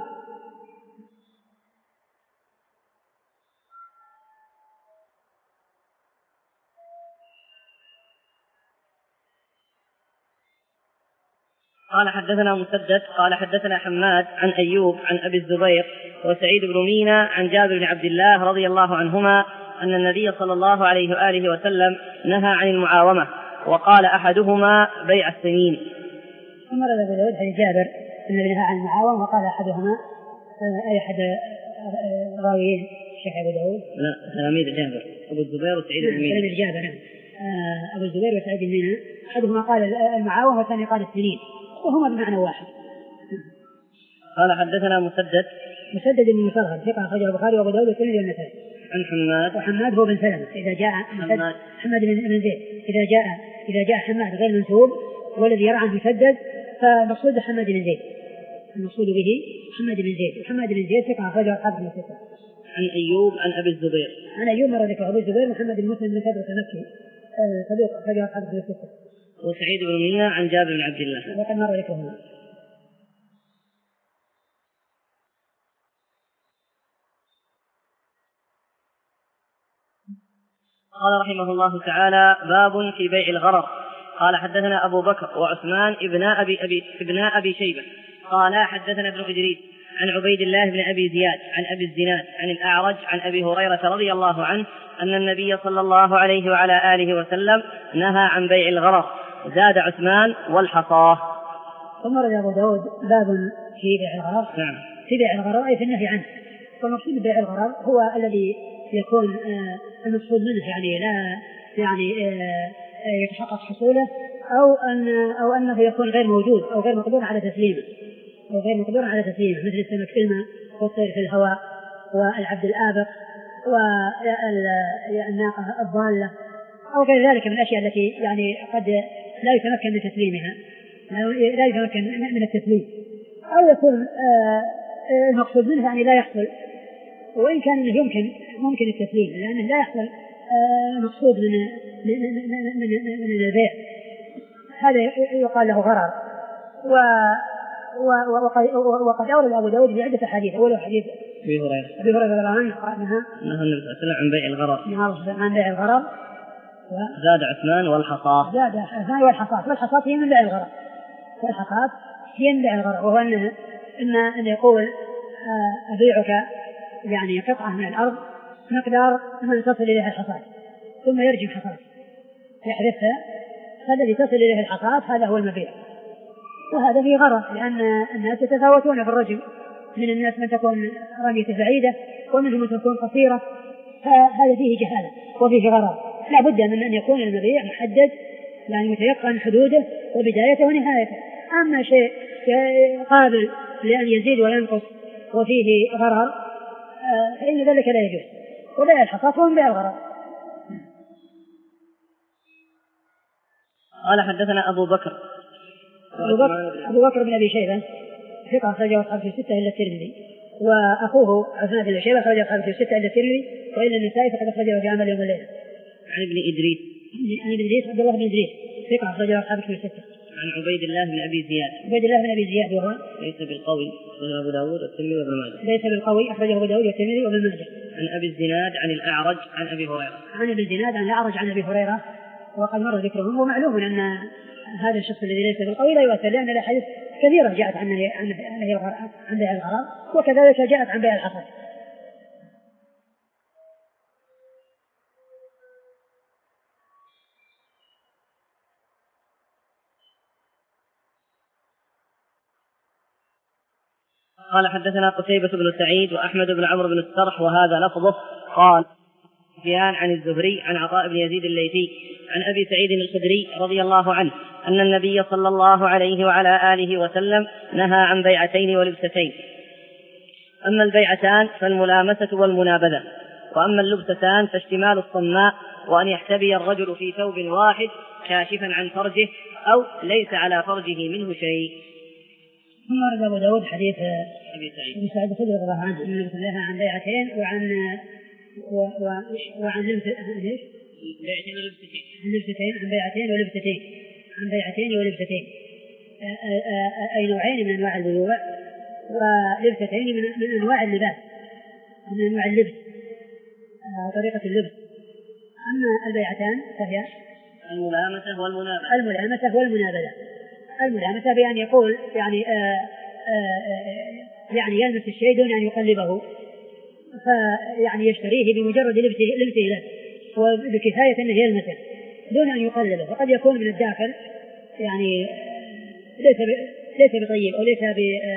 قال حدثنا مسدد قال حدثنا حماد عن أيوب عن أبي الزبير وسعيد بن مينا عن جابر بن عبد الله رضي الله عنهما أن النبي صلى الله عليه وآله وسلم نهى عن المعاومة، وقال أحدهما بيع السنين. أمر أبو داود حديث جابر أن النبي نهى عن المعاومة وقال أحدهما أي أحد راويين الشيخ أبو داود؟ لا تلاميذ جابر أبو الزبير وسعيد بن مينا. تلاميذ جابر أبو الزبير وسعيد بن مينا، أحدهما قال المعاومة والثاني قال السنين، وهما بمعنى واحد. قال حدثنا مسدد مسدد بن مسرهد ثقة أخرجه البخاري وأبو داود والترمذي والنسائي. عن حماد وحماد هو بن سلمة إذا جاء حماد حماد بن زيد إذا جاء إذا جاء حماد غير منسوب والذي يرى عنه مسدد فمقصود حماد بن زيد، المقصود به حماد بن زيد، وحماد بن زيد ثقة أخرجه أصحاب الكتب. عن أيوب عن أبي الزبير عن أيوب مرة ذكر أبو الزبير محمد بن مسلم بن ثابت المكي صدوق أخرجه أصحاب الكتب. وسعيد بن مينا عن جابر بن عبد الله وقد مر ذكرهما. قال رحمه الله تعالى باب في بيع الغرر. قال حدثنا أبو بكر وعثمان ابن أبي, أبي, ابن أبي شيبة قال حدثنا ابن إدريس عن عبيد الله بن أبي زياد عن أبي الزناد عن الأعرج عن أبي هريرة رضي الله عنه أن النبي صلى الله عليه وعلى آله وسلم نهى عن بيع الغرر، زاد عثمان والحصاه. ثم رد أبو داود باب في بيع الغرر. نعم. في بيع الغرر أي في النهي عنه، والمقصود ببيع الغرر هو الذي يكون آه المقصود منه يعني لا يعني آه يتحقق حصوله أو أن أو أنه يكون غير موجود أو غير مقدور على تسليمه أو غير مقدور على تسليمه مثل السمك في الماء والطير في الهواء والعبد الآبق والناقة الضالة أو غير ذلك من الأشياء التي يعني قد لا يتمكن من تسليمها لا يتمكن من التسليم، أو يكون المقصود منه يعني لا يحصل، وإن كان إنه يمكن ممكن التسليم لأنه لا يحصل المقصود من من من البيع، هذا يقال له غرر. و وقد أورد أبو داود بعدة أحاديث، أول حديث أبي هريرة أبي هريرة رضي الله عنه قال نهى النبي صلى الله عليه وسلم عن بيع الغرر نهى عن بيع الغرر، زاد عثمان والحصاة زاد عثمان والحصاة والحصاة هي من بيع الغرر والحصاة هي من بيع الغرر، وهو أنه إن أن يقول أبيعك يعني قطعة من الأرض مقدار ما تصل إليها الحصاة ثم يرجم حصاة يحرثها، فالذي تصل إليه الحصاة هذا هو المبيع، وهذا فيه غرر لأن الناس يتفاوتون في الرجم، من الناس من تكون رميته بعيدة ومنهم من تكون قصيرة، فهذا فيه جهالة وفيه غرر. لا بد من أن يكون المبيع محدد يعني متيقن حدوده وبدايته ونهايته. أما شيء قابل لأن يزيد وينقص وفيه غرر فإن ذلك لا يجوز، وبيع الحصاة هو من بيع الغرر. قال حدثنا أبو بكر أبو بكر, أبو بكر بن أبي شيبة ثقة أخرجه أصحاب في الستة إلا الترمذي، وأخوه عثمان بن شيبة أخرجه أصحاب في الستة إلا الترمذي، وإلا النسائي فقد أخرجه في عمل يوم الليلة. عن ابن إدريس عن ابن إدريس عبد الله بن إدريس ثقة أخرجه أصحاب في الستة. عن عبيد الله بن أبي زياد عبيد الله بن أبي زياد وهو ليس بالقوي أخرجه أبو داود والترمذي وابن ماجه ليس بالقوي أخرجه أبو داود والترمذي وابن ماجه. عن أبي الزناد عن الأعرج عن أبي هريرة عن أبي الزناد عن الأعرج عن أبي هريرة، وقد مر ذكرهم، ومعلوم أن هذا الشخص الذي ليس بالقوي لا يؤثر لأن الأحاديث كثيرة جاءت عن عن بيع الغرر، وكذلك جاءت عن بيع الحصى. قال حدثنا قتيبة بن سعيد وأحمد بن عمرو بن السرح وهذا لفظه. قال سفيان عن الزهري عن عطاء بن يزيد الليثي عن أبي سعيد الخدري رضي الله عنه أن النبي صلى الله عليه وعلى آله وسلم نهى عن بيعتين ولبستين. أما البيعتان فالملامسة والمنابذة، وأما اللبستان فاشتمال الصماء وأن يحتبي الرجل في ثوب واحد كاشفا عن فرجه أو ليس على فرجه منه شيء. ثم ورد أبو داود حديث أبي سعيد أبي سعيد الخدري رضي الله عنه أنه نهى عن بيعتين وعن و... و... وعن لبستين بيعتين ولبستين عن لبستين عن بيعتين ولبستين عن بيعتين ولبستين أي نوعين من أنواع البيوع، ولبستين من, من أنواع اللباس من أنواع اللبس طريقة اللبس. أما البيعتان فهي الملامسة والمنابذة الملامسة والمنابذة الملامسة بأن يقول يعني آآ آآ يعني يلمس الشيء دون أن يقلبه، فيعني يشتريه بمجرد لبسه لبسه له وبكفاية أنه يلمسه دون أن يقلبه، وقد يكون من الداخل يعني ليس ليس بطيب أو ليس ب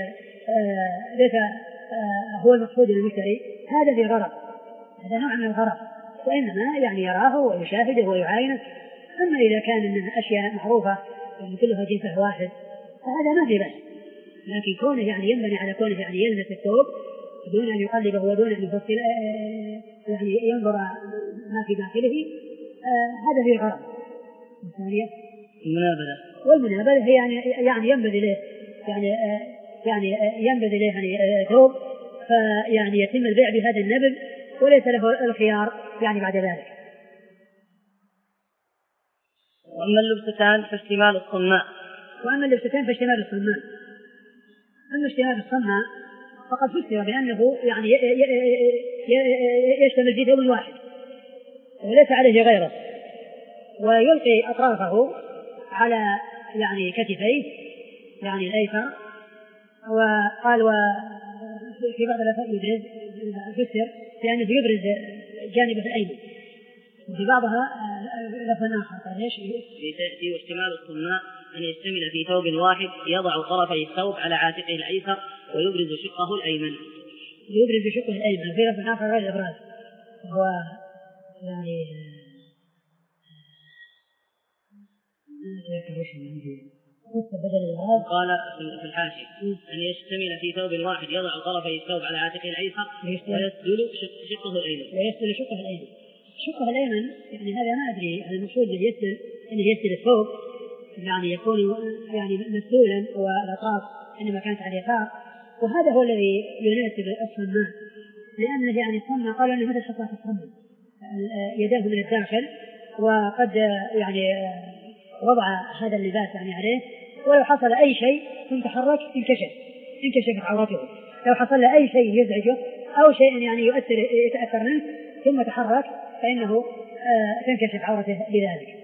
ليس هو المقصود للمشتري، هذا في غرض، هذا نوع من الغرض، وإنما يعني يراه ويشاهده ويعاينه. أما إذا كان من أشياء معروفة يعني كلها جنسه واحد فهذا ما في بأس، لكن كونه يعني ينبني على كونه يعني يلمس الثوب دون أن يقلبه ودون أن يفصل يعني ينظر ما في داخله، هذا في غرض. الثانية المنابذة والمنابذة هي يعني يعني ينبذ إليه يعني يعني ينبذ إليه يعني ثوب فيعني يتم البيع بهذا النبذ وليس له الخيار يعني بعد ذلك. وأما اللبستان فاشتمال الصماء وأما اللبستان فاشتمال الصماء أما اشتمال الصماء فقد فسر بأنه يعني يشتمل في ثوب واحد وليس عليه غيره، ويلقي أطرافه على يعني كتفيه يعني الأيسر، وقال وفي بعض الأفعال يبرز فسر بأنه يبرز جانبه الأيمن، وفي بعضها لفظ آخر قال إيش في واشتمال الصماء أن يشتمل في ثوب واحد يضع طرفي الثوب على عاتقه الأيسر ويبرز شقه الأيمن يبرز شقه الأيمن وفي لفظ آخر غير الإبراز، هو يعني قال في الحاشية أن يشتمل في ثوب واحد يضع طرفي الثوب على عاتقه الأيسر ويسدل شقه الأيمن ويسدل شقه الأيمن شقه الأيمن يعني هذا ما أدري هل المقصود أن يسدل أن يسدل الثوب يعني يكون يعني مسدولا والأطراف إنما كانت على اليسار، وهذا هو الذي يناسب الصماء، لأنه يعني الصماء قال أنه مثل شقة الصماء يداه من الداخل، وقد يعني وضع هذا اللباس يعني عليه، ولو حصل أي شيء ثم تحرك انكشف انكشفت عورته، لو حصل له أي شيء يزعجه أو شيء يعني يؤثر يتأثر منه ثم تحرك فإنه آه تنكشف عورته بذلك.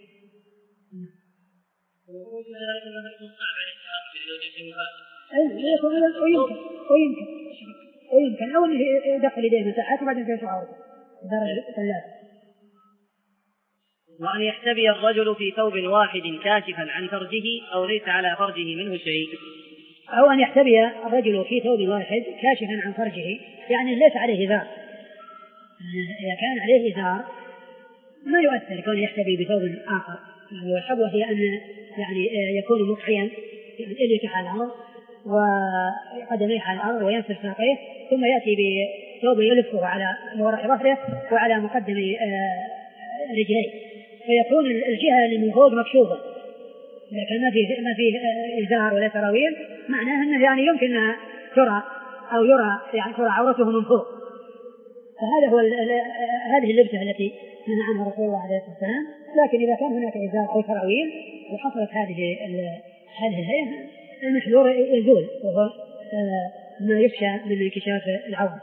ويمكن ويمكن ويمكن أو أنه يدخل يديه مساحات وبعدين تنكشف عورته درجة ثلاثة. وأن يحتبي الرجل في ثوب واحد كاشفا عن فرجه أو ليس على فرجه منه شيء. أو أن يحتبي الرجل في ثوب واحد كاشفا عن فرجه يعني ليس عليه إزار، إذا كان عليه إزار ما يؤثر كون يحتبي بثوب آخر، والحبوة هي أن يعني يكون مقحيا يعني إليك على الأرض وقدميه على الأرض وينصر ساقيه ثم يأتي بثوب يلفه على وراء ظهره وعلى مقدم رجليه، فيكون الجهة اللي من فوق مكشوفة. إذا كان ما فيه ما فيه إزار ولا سراويل معناه أنه يعني يمكن أن ترى أو يرى يعني ترى عورته من فوق، فهذا هو هذه اللبسة التي نهى عنها رسول الله عليه الصلاة والسلام. لكن إذا كان هناك إزار أو سراويل وحصلت هذه هذه الهيئة المحذور يزول، وهو ما يخشى من انكشاف العورة.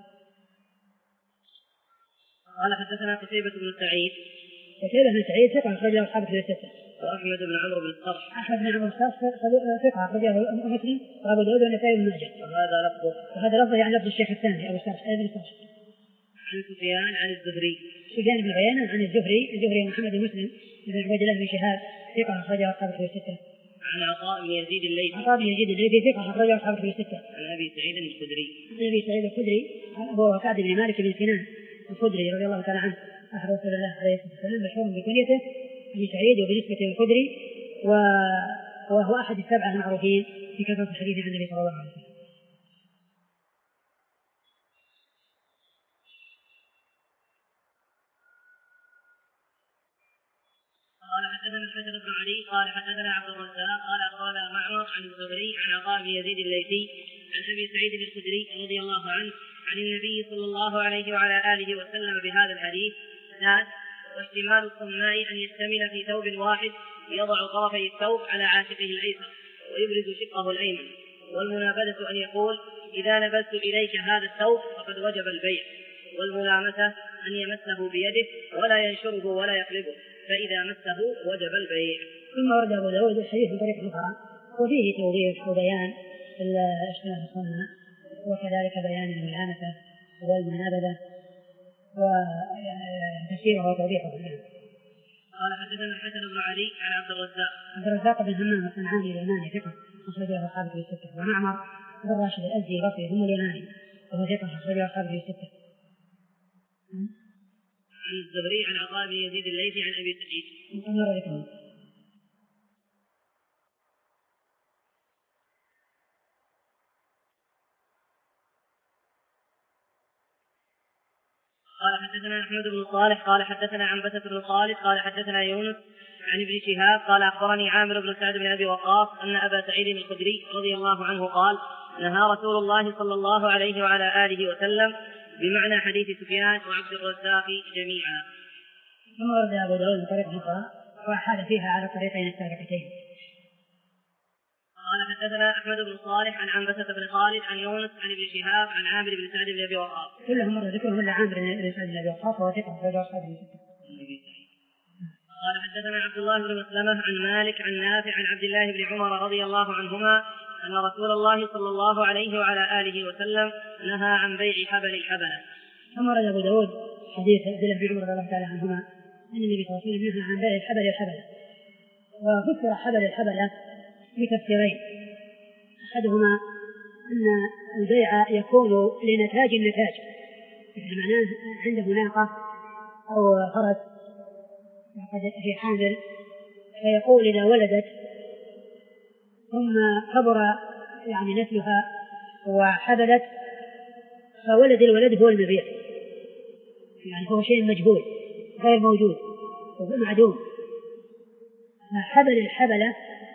قال حدثنا قتيبة بن سعيد قتيبة بن سعيد ثقة أخرجه أصحاب الكتب الستة. وأحمد بن عمرو بن الصرح أحمد بن عمرو بن الصرح ثقة أخرجه مسلم وأبو داود والنسائي بن ماجه. وهذا لفظه وهذا لفظه يعني لفظ الشيخ الثاني أبو الصرح ابن الصرح. عن سفيان عن الزهري سفيان بن عيينة عن الزهري الزهري محمد بن مسلم بن عبيد الله بن شهاب ثقة أخرجه أصحاب الكتب الستة. عن عطاء بن يزيد الليثي عطاء بن يزيد الليثي ثقة أخرجه أصحاب الكتب الستة. عن أبي سعيد الخدري عن أبي سعيد الخدري هو سعد بن مالك بن سنان الخدري رضي الله تعالى عنه أحد رسول الله عليه الصلاة والسلام مشهور بكنيته أبي سعيد وبنسبة الخدري، وهو أحد السبعة المعروفين في كثرة الحديث عن النبي صلى الله عليه وسلم. قال حدثنا الحسن بن علي قال حدثنا عبد الرزاق قال أخبرنا معمر عن الزهري عن عطاء بن يزيد الليثي عن أبي سعيد الخدري رضي الله عنه عن النبي صلى الله عليه وعلى آله وسلم بهذا الحديث. ثالث واحتمال الصماء أن يشتمل في ثوب واحد يضع طرفي الثوب على عاتقه الأيسر ويبرز شقه الأيمن، والمنابذة أن يقول إذا نبذت إليك هذا الثوب فقد وجب البيع، والملامسة أن يمسه بيده ولا ينشره ولا يقلبه فإذا مسه وجب البيع. ثم ورد أبو داود الحديث من طريق أخرى وفيه توضيح وبيان الاشتمال الصماء وكذلك بيان الملامسة والمنابذة وتفسيره وتوضيحه. قال حدثنا الحسن بن علي عن عبد الرزاق عبد الرزاق بن همام الصنعاني اليماني ثقة أخرجه أصحاب الكتب الستة. ومعمر بن راشد الأزدي البصري هم اليماني وهو ثقة أخرجه أصحاب الكتب الستة. عن الزهري عن عطاء بن يزيد الليثي عن أبي سعيد. قال حدثنا أحمد بن صالح قال حدثنا عنبسة بن خالد قال حدثنا يونس عن ابن شهاب قال أخبرني عامر بن سعد بن أبي وقاص أن أبا سعيد الخدري رضي الله عنه قال نهى رسول الله صلى الله عليه وعلى آله وسلم بمعنى حديث سفيان وعبد الرزاق جميعا. ثم ورد أبو داود من طريق أخرى وأحال فيها على طريقين السابقتين. قال حدثنا أحمد بن صالح عن عنبسة بن خالد عن يونس عن ابن شهاب عن عامر بن سعد بن أبي وقاص كلهم مرة ذكرهم إلا عامر بن سعد بن أبي وقاص وهو ثقة أخرجه أصحاب الكتب. قال حدثنا عبد الله بن مسلمة عن مالك عن نافع عن عبد الله بن عمر رضي الله عنهما أن رسول الله صلى الله عليه وعلى آله وسلم نهى عن بيع حبل الحبلة. ثم ورد أبو داود حديث عبد الله بن عمر رضي الله تعالى عنهما أن النبي صلى الله عليه وسلم نهى عن بيع الحبل الحبلة. وفسر حبل الحبلة بتفسيرين، أحدهما أن البيع يكون لنتاج النتاج، يعني معناه عنده ناقة أو فرس في حامل فيقول إذا ولدت ثم كبر يعني نسلها وحبلت فولد الولد هو المبيع، يعني هو شيء مجهول غير موجود وهو معدوم. حبل الحبلة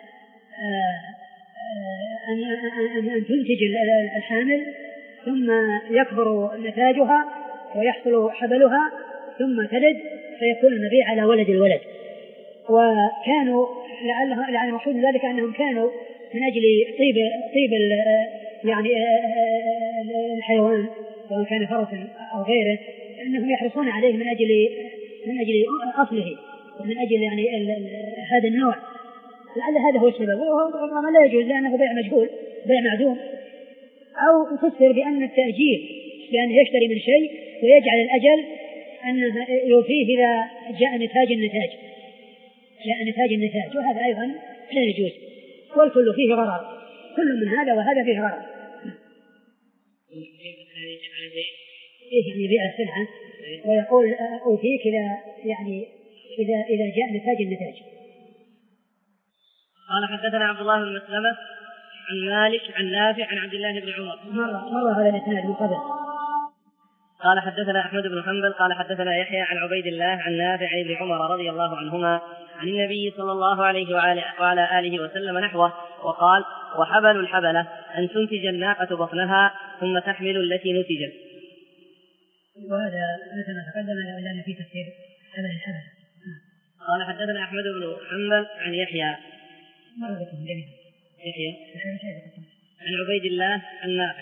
أن تنتج الحامل ثم يكبر نتاجها ويحصل حبلها ثم تلد فيكون المبيع على ولد الولد. وكانوا لعله لعل المقصود ذلك أنهم كانوا من أجل طيب طيب يعني الحيوان سواء كان فرسا أو غيره أنهم يحرصون عليه من أجل من أجل أصله ومن أجل يعني هذا النوع. لعل هذا هو السبب، وهو لا يجوز لأنه بيع مجهول بيع معدوم. أو تفسر بأن التأجيل بأن يشتري من شيء ويجعل الأجل أنه يوفيه إذا جاء نتاج النتاج جاء نتاج النتاج وهذا أيضا لا يجوز، والكل فيه غرر، كل من هذا وهذا فيه غرر. إيه يعني يبيع السلعة ويقول أوفيك إذا يعني إذا إذا جاء نتاج النتاج. قال حدثنا عبد الله بن مسلمة عن مالك عن نافع عن عبد الله بن عمر. مرة مرة هذا الإسناد من قبل. قال حدثنا أحمد بن حنبل قال حدثنا يحيى عن عبيد الله عن نافع عن ابن عمر رضي الله عنهما عن النبي صلى الله عليه وعلى آله وسلم نحوه وقال: وحبل الحبلة أن تنتج الناقة بطنها ثم تحمل التي نتجت. وهذا مثل ما تقدم لأن في تفسير حبل الحبلة. قال حدثنا أحمد بن حنبل عن يحيى يحيى عن عبيد الله عن نافع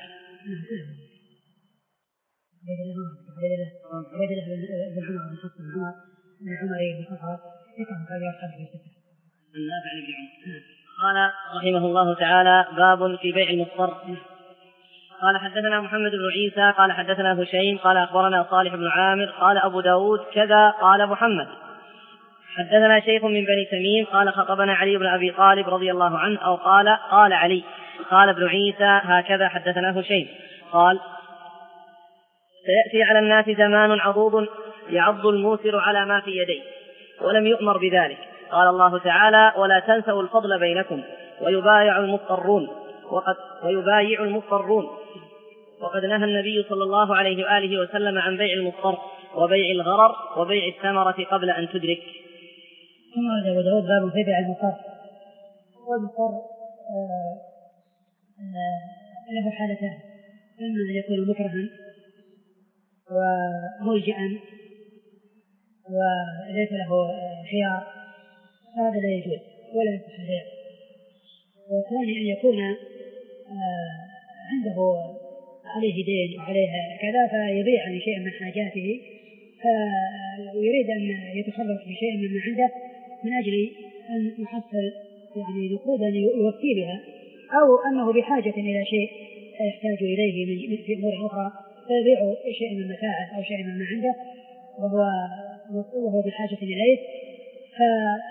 عبيد الله عبيد الله بن عمر بن حفص بن عمر بن عمر بن خطاب يقرأ هذه الحديث الستة النافع بن عمر. قال رحمه الله تعالى: باب في بيع المضطر. قال حدثنا محمد بن عيسى قال حدثنا هشيم قال أخبرنا صالح بن عامر قال أبو داود كذا قال محمد. حدثنا شيخ من بني تميم قال خطبنا علي بن أبي طالب رضي الله عنه أو قال قال علي قال ابن عيسى هكذا حدثنا هشيم قال: سيأتي على الناس زمان عضوض يعض الموسر على ما في يديه ولم يؤمر بذلك. قال الله تعالى: ولا تنسوا الفضل بينكم ويبايع المضطرون وقد, ويبايع المضطرون وقد نهى النبي صلى الله عليه وآله وسلم عن بيع المضطر وبيع الغرر وبيع الثمرة قبل أن تدرك. ثم هذا أبو داود باب في بيع المضطر. والمضطر له حالتان: إما أن يكون مكرها وملجأ وليس له خيار هذا لا يجوز ولا يصح البيع. والثاني أن يكون عنده عليه دين وعليه كذا فيبيع عن شيء من حاجاته فيريد أن يتصرف في شيء مما عنده من أجل أن يحصل يعني نقودا يوفي بها، أو أنه بحاجة إلى شيء يحتاج إليه من في أمور أخرى فيبيع شيء من متاعه أو شيء مما عنده وهو وهو بحاجة إليه، فهذا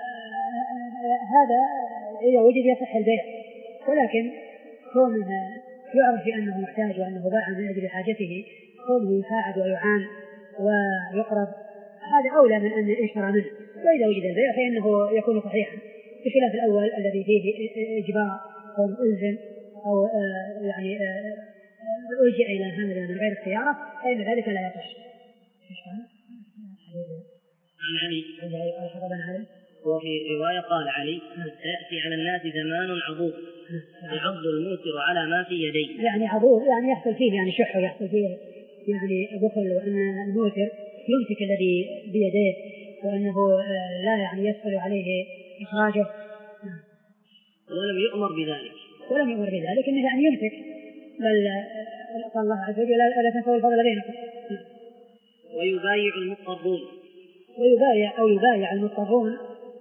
إذا وجد يصح البيع. ولكن كونه يعرف بأنه محتاج وأنه باع من أجل حاجته كونه يساعد ويعان ويقرب هذا أولى من أن يشترى منه. وإذا وجد البيع فإنه يكون صحيحا بخلاف الأول الذي فيه إجبار أو ألزم أو يعني ألجأ إلى هذا من غير اختياره فإن ذلك لا يصح. عن علي قال حضرنا علي وفي رواية قال علي: سيأتي على الناس زمان عضوض يعض الموسر على ما في يديه. يعني عضوض يعني يحصل فيه يعني شح ويحصل فيه يعني بخل، وأن الموسر يمسك الذي بيديه وأنه لا يعني يسهل عليه إخراجه ولم يؤمر بذلك ولم يؤمر بذلك إنه يعني يمسك، بل قال الله عز وجل: لا تنسوا الفضل بينكم. ويبايع المضطرون ويبايع أو يبايع المضطرون.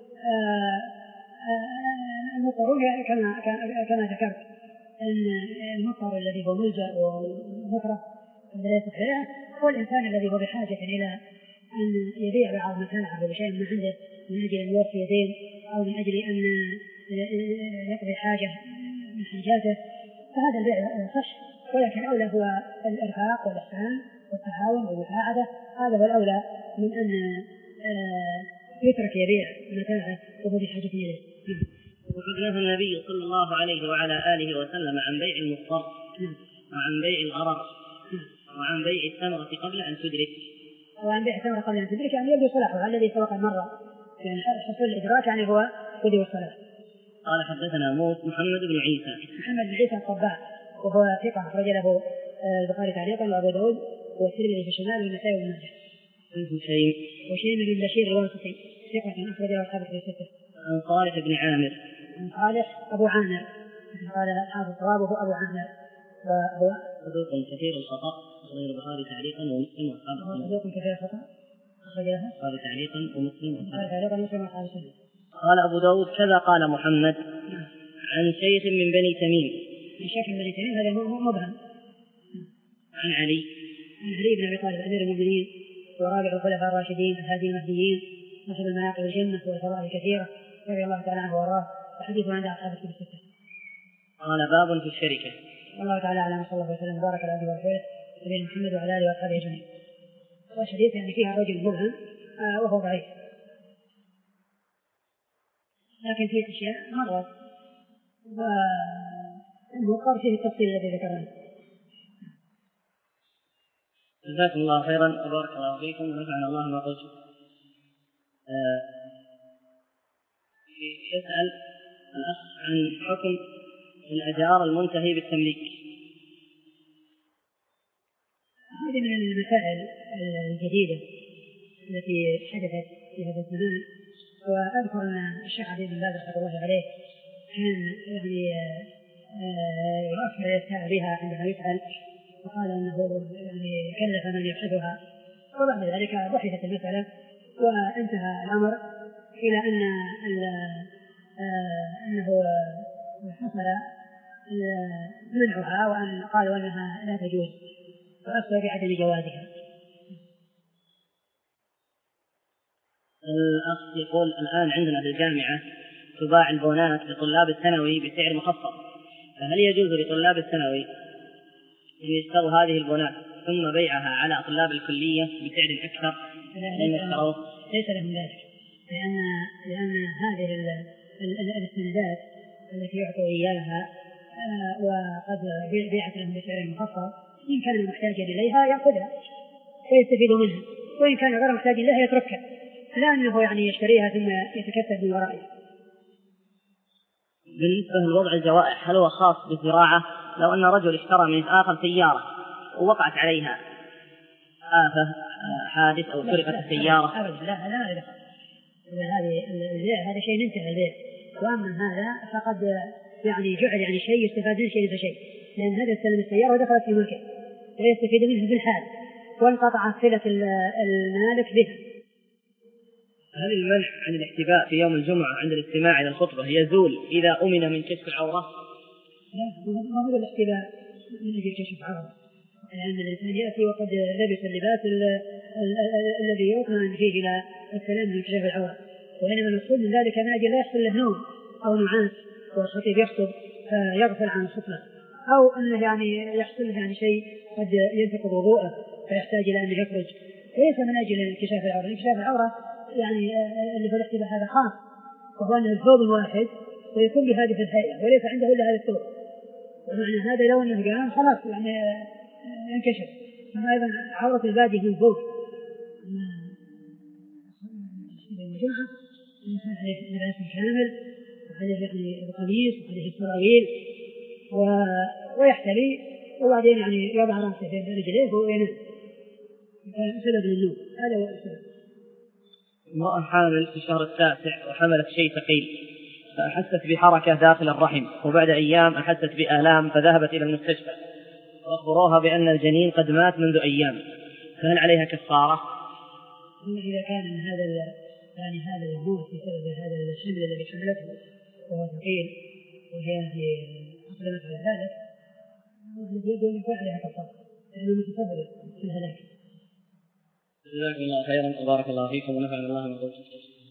المضطرون كما كما ذكرت أن المضطر الذي هو ملجأ ومكره ليس بيعه هو الإنسان الذي هو بحاجة إلى أن يبيع بعض متاعه بشيء من عنده من أجل أن يوفي دين أو من أجل أن يقضي حاجة من حاجاته فهذا البيع صح. ولكن أولى هو الإرفاق والإحسان والتعاون والمساعدة، هذا هو الأولى من أن يترك يبيع متاعه وهو بحاجة إليه. وقد نهى النبي صلى الله عليه وعلى آله وسلم عن بيع المضطر وعن بيع الغرر وعن بيع الثمرة قبل أن تدرك. وعن بيع الثمرة قبل أن تدرك يعني يبدو صلاحها الذي سبق مرة، يعني حصول الإدراك يعني هو بدء الصلاة. قال حدثنا موسى محمد بن عيسى محمد بن عيسى الطباع وهو ثقة أخرج له البخاري تعليقا وأبو داود والترمذي في الشمال والنسائي وابن ماجه. عن هشيم هشيم بن بشير الواسطي ثقة أخرج له أصحاب الكتب الستة. عن صالح بن عامر عن صالح أبو عامر قال أصحاب صوابه أبو عامر وهو صدوق كثير الخطأ أخرج البخاري تعليقا ومسلم وأصحاب السنة. صدوق كثير الخطأ أخرج له البخاري تعليقا ومسلم البخاري تعليقا ومسلم وأصحاب السنة. قال أبو داود كذا قال محمد عن شيخ من بني تميم. الشيخ من بني تميم هذا مبهم. عن علي عن علي بن أبي طالب أمير المؤمنين ورابع الخلفاء الراشدين الهادي المهديين صاحب المناقب الجنة والفضائل الكثيرة رضي الله تعالى عنه وارضاه وحديثه عند أصحاب الكتب الستة. قال باب في الشركة. والله تعالى أعلم صلى الله عليه وسلم بارك على عبده ورسوله نبينا محمد وعلى آله وأصحابه أجمعين. والحديث يعني فيها رجل مبهم وهو ضعيف، لكن فيه أشياء مرت والمضطر فيه التفصيل الذي ذكرناه. جزاكم الله خيرا وبارك الله فيكم ونفعنا الله ما قلت. آه يسأل الأخ عن حكم الأجار المنتهي بالتمليك. هذه من المسائل الجديدة التي حدثت في هذا الزمان، وأذكر أن الشيخ عبد بن باز رحمه الله عليه كان يعني يؤخر يستاء بها عندما يسأل، وقال أنه يعني كلف من يبحثها، وبعد ذلك بحثت المسألة وانتهى الأمر إلى أن أنه حصل منعها وأن قالوا أنها لا تجوز وأفتوا بعدم جوازها. الأخ يقول الآن عندنا في الجامعة تباع البونات لطلاب الثانوي بسعر مخفض، فهل يجوز لطلاب الثانوي أن يشتروا هذه البونات ثم بيعها على طلاب الكلية بسعر أكثر مما اشتروه؟ ليس لهم ذلك، لأن لأن هذه السندات التي يعطوا إياها وقد بيعت لهم بسعر مخفض، إن كان محتاجا إليها يأخذها ويستفيد منها، وإن كان غير محتاج إليها يتركها، لا أنه يعني يشتريها ثم يتكسب من ورائها. بالنسبة لوضع الجوائح هل هو خاص بالزراعة؟ لو أن رجل اشترى من آخر سيارة ووقعت عليها آفة حادث أو سرقت السيارة؟ أبدا لا لا لا هذه البيع هذا شيء انتهى البيع، وأما هذا فقد يعني جعل يعني شيء يستفاد منه شيء فشيء، لأن هذا استلم السيارة ودخلت في ملكه ويستفيد منه في الحال وانقطعت صلة المالك به. هل المنع عن الاحتفاء في يوم الجمعة عند الاستماع إلى الخطبة يزول إذا أمن من كشف العورة؟ لا، ما هو الاحتفاء من أجل كشف عورة، لأن الإنسان يأتي وقد لبس اللباس الذي يؤمن فيه إلى السلام من كشف العورة، وإنما المقصود من ذلك من أجل لا يحصل له نوم أو نعاس والخطيب يخطب فيغفل عن الخطبة، أو أنه يعني يحصل له يعني شيء قد ينتقض وضوءه فيحتاج إلى أن يخرج، ليس من أجل انكشاف العورة. انكشاف العورة يعني اللي في الاحتفاء هذا خاص، وهو أنه الثوب الواحد ويكون بهذه الهيئة وليس عنده إلا هذا الثوب، ومعنى هذا لو أنه قام خلاص يعني ينكشف. ثم أيضا عورة البادية من فوق الجمعة الإنسان عليه لباس كامل وعليه يعني القميص وعليه السراويل ويحتلي وبعدين يعني يضع رأسه في رجليه وينام سبب للنوم. هذا هو السبب. امرأة حامل في الشهر التاسع وحملت شيء ثقيل فأحست بحركة داخل الرحم، وبعد أيام أحست بآلام فذهبت إلى المستشفى وأخبروها بأن الجنين قد مات منذ أيام، فهل عليها كفارة؟ إذا كان من هذا يعني هذا الموت بسبب هذا الحمل الذي حملته وهو ثقيل وهي أقدمت على ذلك يجب أن يكون عليها كفارة لأنه متسبب في الهلاك. جزاكم الله خيرا وبارك الله فيكم ونفعنا الله من قلتم.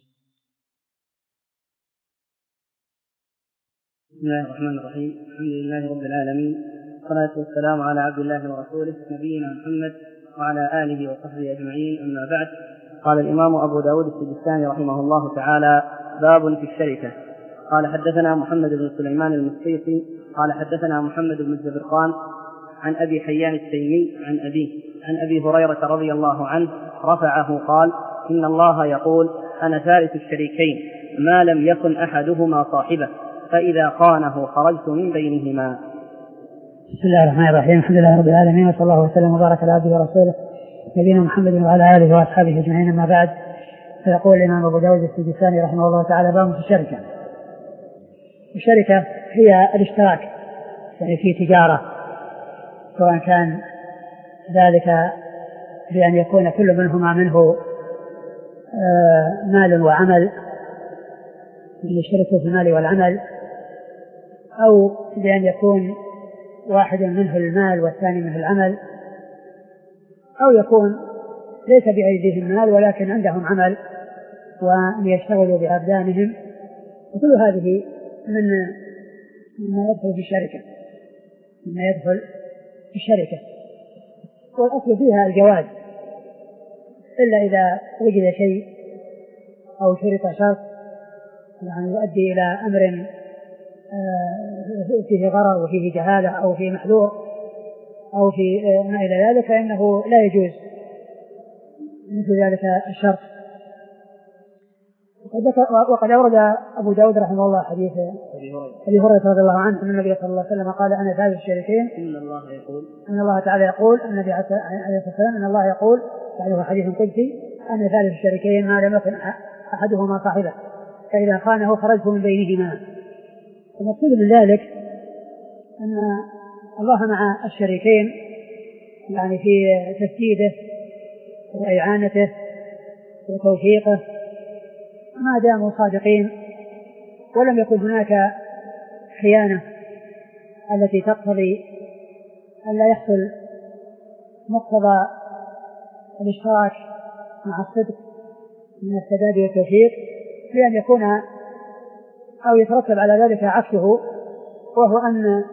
بسم الله الرحمن الرحيم، الحمد لله رب العالمين، والصلاة والسلام على عبد الله ورسوله نبينا محمد وعلى آله وصحبه أجمعين، أما بعد. قال الإمام أبو داود السجستاني رحمه الله تعالى: باب في الشركة. قال حدثنا محمد بن سليمان المصيصي قال حدثنا محمد بن الزبرقان عن أبي حيان التيمي عن أبيه عن أبي هريرة رضي الله عنه رفعه قال: إن الله يقول: أنا ثالث الشريكين ما لم يكن أحدهما صاحبه، فإذا خانه خرجت من بينهما. بسم الله الرحمن الرحيم. الحمد لله رب العالمين، وصلى الله وسلم وبارك على عبده ورسوله نبينا محمد وعلى آله وأصحابه أجمعين، أما بعد. فيقول الإمام أبو داود السجستاني رحمه الله تعالى: باب في الشركة. الشركة هي الاشتراك يعني في تجارة، سواء كان ذلك بأن يكون كل منهما منه مال وعمل، يشتركوا في المال والعمل، أو بأن يكون واحد منه المال والثاني منه العمل، أو يكون ليس بأيديهم مال ولكن عندهم عمل وأن يشتغلوا بأبدانهم، وكل هذه من مما يدخل في الشركة مما يدخل في الشركة والأصل فيها الجواز، إلا إذا وجد شيء أو شرط شرط يعني يؤدي إلى أمر فيه غرر وفيه جهالة أو فيه محذور أو في ما إلى ذلك، فإنه لا يجوز مثل ذلك الشرط. وقد أورد أبو داود رحمه الله حديث أبي هريرة رضي الله عنه أن النبي صلى الله عليه وسلم قال: أنا ثالث الشريكين. إن الله يقول أن الله تعالى يقول النبي عليه الصلاة والسلام أن الله يقول يعني هو حديث قدسي: أنا ثالث الشريكين ما لم يكن أحدهما صاحبه، فإذا خانه خرجت من بينهما. المقصود من ذلك أن الله مع الشريكين يعني في تسديده وإعانته وتوفيقه ما داموا صادقين، ولم يكن هناك خيانة التي تقتضي أن لا يحصل مقتضى الاشتراك مع الصدق من السداد والتوفيق، بأن يكون أو يترتب على ذلك عكسه، وهو أن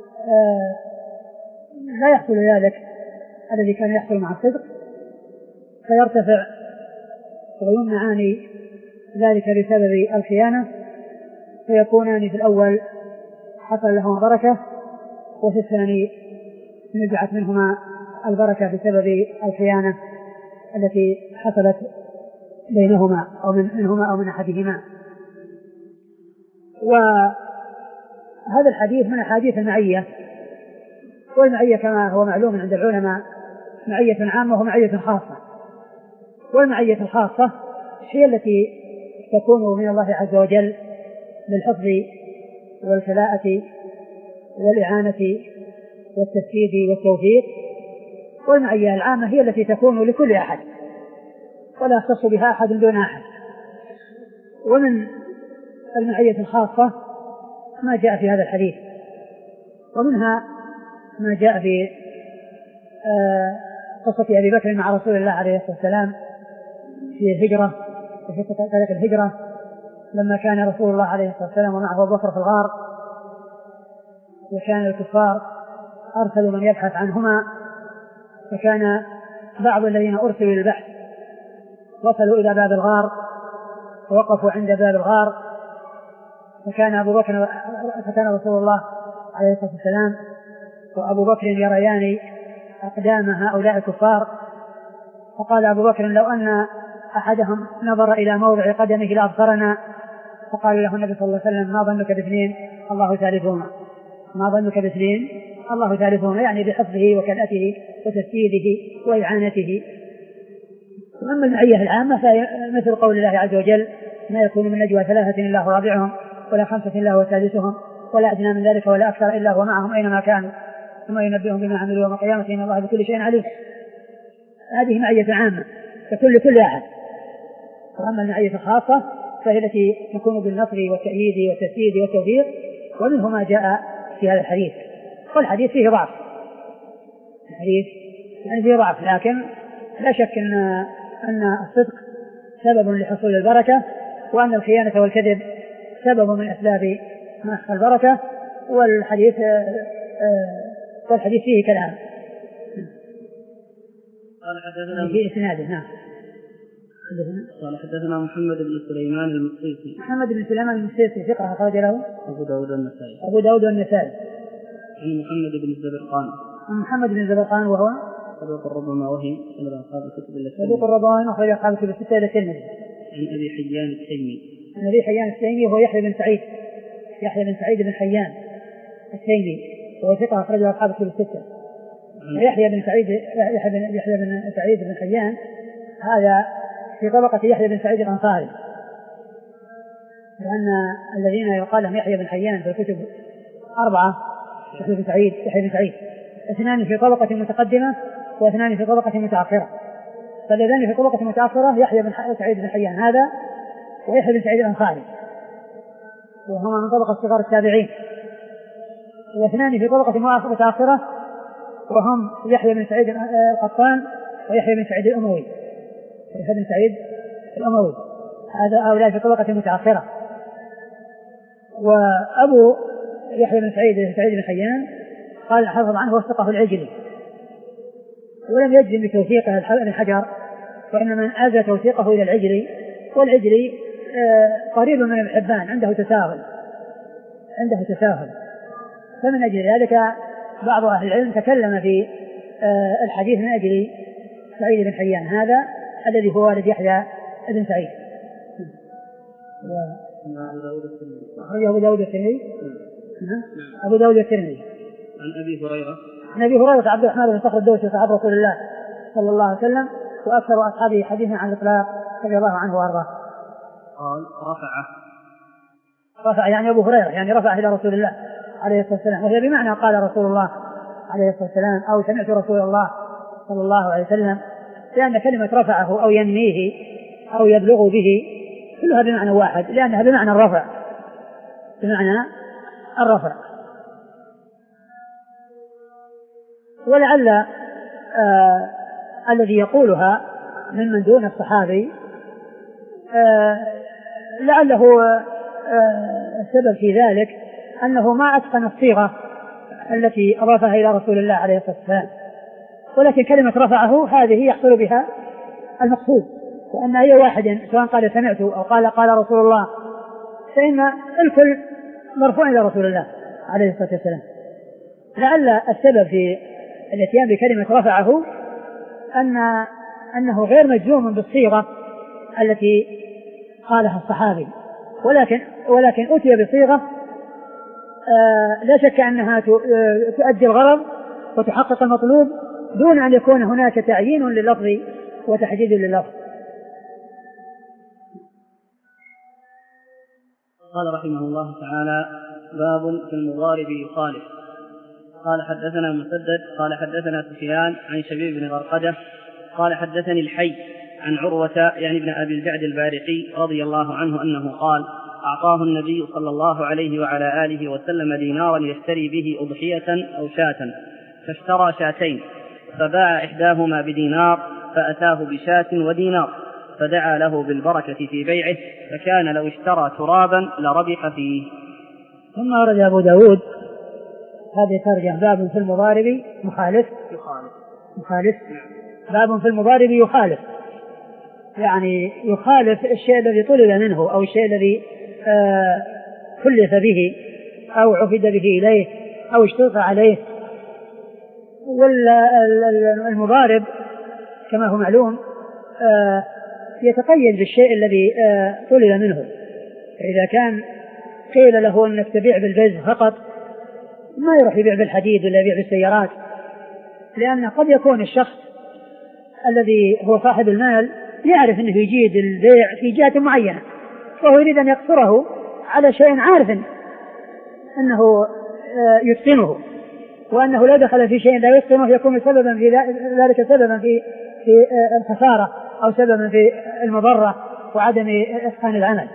لا يحصل ذلك الذي كان يحصل مع الصدق، فيرتفع ويمنعان ذلك بسبب الخيانة، فيكونان في الأول حصل لهما بركة، وفي الثاني نزعت منهما البركة بسبب الخيانة التي حصلت بينهما أو من منهما أو من أحدهما. وهذا الحديث من أحاديث المعية، والمعية كما هو معلوم عند العلماء معية عامة ومعية خاصة، والمعية الخاصة هي التي تكون من الله عز وجل بالحفظ والكلاءة والإعانة والتسديد والتوفيق، والمعية العامة هي التي تكون لكل أحد ولا يختص بها أحد دون أحد. ومن المعية الخاصة ما جاء في هذا الحديث، ومنها ما جاء في قصة أبي بكر مع رسول الله عليه الصلاة والسلام في الهجرة، في طريق الهجرة، لما كان رسول الله عليه الصلاة والسلام ومعه أبو بكر في الغار، وكان الكفار أرسلوا من يبحث عنهما، فكان بعض الذين أرسلوا للبحث وصلوا إلى باب الغار ووقفوا عند باب الغار، فكان أبو بكر فكان رسول الله عليه الصلاة والسلام وأبو بكر يريان أقدام هؤلاء الكفار، فقال أبو بكر: لو أن أحدهم نظر إلى موضع قدمه لأبصرنا. فقال له النبي صلى الله عليه وسلم: ما ظنك باثنين الله ثالثهما ما ظنك باثنين الله ثالثهما يعني بحفظه وكلأته وتسديده وإعانته. وأما المعية العامة فمثل قول الله عز وجل: ما يكون من نجوى ثلاثة إلا هو رابعهم ولا خمسة إلا هو سادسهم ولا أدنى من ذلك ولا أكثر إلا هو معهم أينما كانوا ثم ينبئهم بما عملوا يوم القيامة إن الله بكل شيء عليم. هذه معية عامة تكون لكل أحد. وأما المعية الخاصة فهي التي تكون بالنصر والتأييد والتسديد والتوفيق، ومنه ما جاء في هذا الحديث. والحديث فيه ضعف، الحديث يعني فيه ضعف، لكن لا شك أن أن الصدق سبب لحصول البركة، وأن الخيانة والكذب سبب من أسباب نقص البركة. والحديث والحديث فيه كلام. قال حدثنا في إسناده. نعم. قال حدثنا محمد بن سليمان المصيصي. محمد بن سليمان المصيصي ثقة أخرج له أبو داود والنسائي. أبو داود والنسائي. عن محمد بن الزبرقان. عن محمد بن الزبرقان وهو صدوق ربما وهم أخرج أصحاب الكتب الستة. صدوق ربما أخرج أصحاب الكتب الستة إلى الترمذي. عن أبي حيان التيمي. عن أبي حيان التيمي وهو يحيى بن سعيد يحيى بن سعيد بن حيان التيمي وهو ثقة أخرج أصحاب الكتب الستة. يحيى بن سعيد يحيى بن يحيى بن سعيد بن حيان هذا في طبقة يحيى بن سعيد الأنصاري، لأن الذين يقال لهم يحيى بن حيان في الكتب أربعة: يحيى بن سعيد يحيى بن سعيد اثنان في طبقة متقدمة واثنان في طبقة متأخرة. فالذين في طبقة متأخرة يحيى بن سعيد بن حيان هذا ويحيى بن سعيد الأنصاري، وهما من طبقة صغار التابعين. واثنان في طبقة متأخرة وهم يحيى بن سعيد القطان ويحيى بن سعيد الأموي. يحيى بن سعيد الأموي هذا هؤلاء في طبقة متأخرة. وأبو يحيى بن سعيد بن سعيد بن حيان قال حفظ عنه وثقه العجلي، ولم يجزم بتوثيقه ابن حجر، وإنما أزى توثيقه إلى العجلي، والعجلي قريب من ابن حبان عنده تساهل عنده تساهل فمن أجل ذلك بعض أهل العلم تكلم في الحديث من أجل سعيد بن حيان هذا الذي هو والد يحيى بن سعيد. أخرجه أبو داود الترمذي. أبو داود الترمذي. عن أبي هريرة. عن أبي هريرة عبد الرحمن بن صخر الدوسي صحابي رسول الله صلى الله عليه وسلم، وأكثر أصحابه حديثا عن الإطلاق رضي الله عنه وأرضاه. قال رفعه. رفع يعني أبو هريرة يعني رفع إلى رسول الله عليه الصلاة والسلام، وهي بمعنى قال رسول الله عليه الصلاة والسلام أو سمعت رسول الله صلى الله عليه وسلم، لأن كلمة رفعه أو ينميه أو يبلغ به كلها بمعنى واحد، لأنها بمعنى الرفع بمعنى الرفع. ولعل آه الذي يقولها ممن دون الصحابي آه لعله آه السبب في ذلك أنه ما أتقن الصيغة التي أضافها إلى رسول الله عليه الصلاة والسلام، ولكن كلمة رفعه هذه يحصل بها المقصود، وأن أي واحد سواء قال سمعت أو قال قال رسول الله فإن الكل مرفوع إلى رسول الله عليه الصلاة والسلام. لعل السبب في الاتيان بكلمة رفعه أن أنه غير مجزوم بالصيغة التي قالها الصحابي، ولكن ولكن أتي بصيغة آه لا شك أنها تؤدي الغرض وتحقق المطلوب دون أن يكون هناك تعيين لللفظ وتحديد لللفظ. قال رحمه الله تعالى: باب في المضارب يخالف. قال حدثنا مسدد قال حدثنا سفيان عن شبيب بن غرقدة قال حدثني الحي عن عروة يعني ابن أبي الجعد البارقي رضي الله عنه أنه قال: أعطاه النبي صلى الله عليه وعلى آله وسلم دينارا يشتري به أضحية أو شاة، فاشترى شاتين، فباع إحداهما بدينار فأتاه بشاة ودينار، فدعا له بالبركة في بيعه، فكان لو اشترى ترابا لربح فيه. ثم أورد أبو داود هذه ترجمة: باب في المضارب مخالف يخالف مخالف باب في المضارب يخالف، يعني يخالف الشيء الذي طلب منه أو الشيء الذي آه كلف به أو عفد به إليه أو اشترط عليه. والمضارب كما هو معلوم آه يتقيد بالشيء الذي آه طلب منه. فإذا كان قيل له أنك تبيع بالبز فقط ما يروح يبيع بالحديد ولا يبيع بالسيارات، لأن قد يكون الشخص الذي هو صاحب المال يعرف أنه يجيد البيع في جهة معينة، وهو يريد أن يقصره على شيء عارف أنه يتقنه، وأنه لا دخل في شيء لا يتقنه يكون سببا في ذلك سببا في في الخسارة أو سببا في المضرة وعدم إتقان العمل.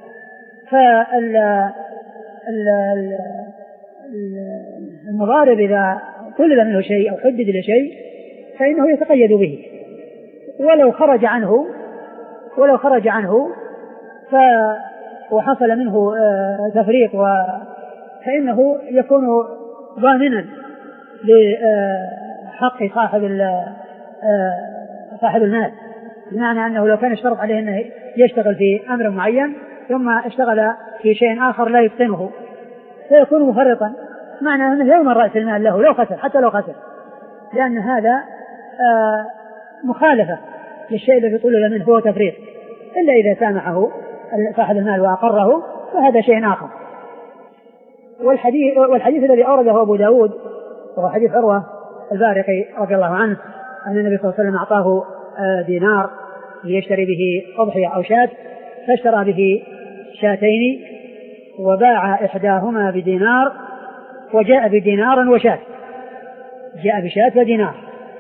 فالمضارب إذا طلب منه شيء أو حدد له شيء فإنه يتقيد به، ولو خرج عنه ولو خرج عنه ف وحصل منه تفريط فإنه يكون ضامنا لحق صاحب صاحب المال بمعنى أنه لو كان اشترط عليه أنه يشتغل في أمر معين ثم اشتغل في شيء آخر لا يتقنه فيكون مفرطا، معنى أنه يضمن رأس المال له لو خسر حتى لو خسر، لأن هذا آه مخالفة للشيء الذي طلب منه هو تفريط، إلا إذا سامحه صاحب المال وأقره فهذا شيء آخر. والحديث, والحديث الذي أورده أبو داود وهو حديث عروة البارقي رضي الله عنه أن النبي صلى الله عليه وسلم أعطاه دينار ليشتري به أضحية أو شاة، فاشترى به شاتين وباع إحداهما بدينار وجاء بدينار وشاة، جاء بشاة ودينار.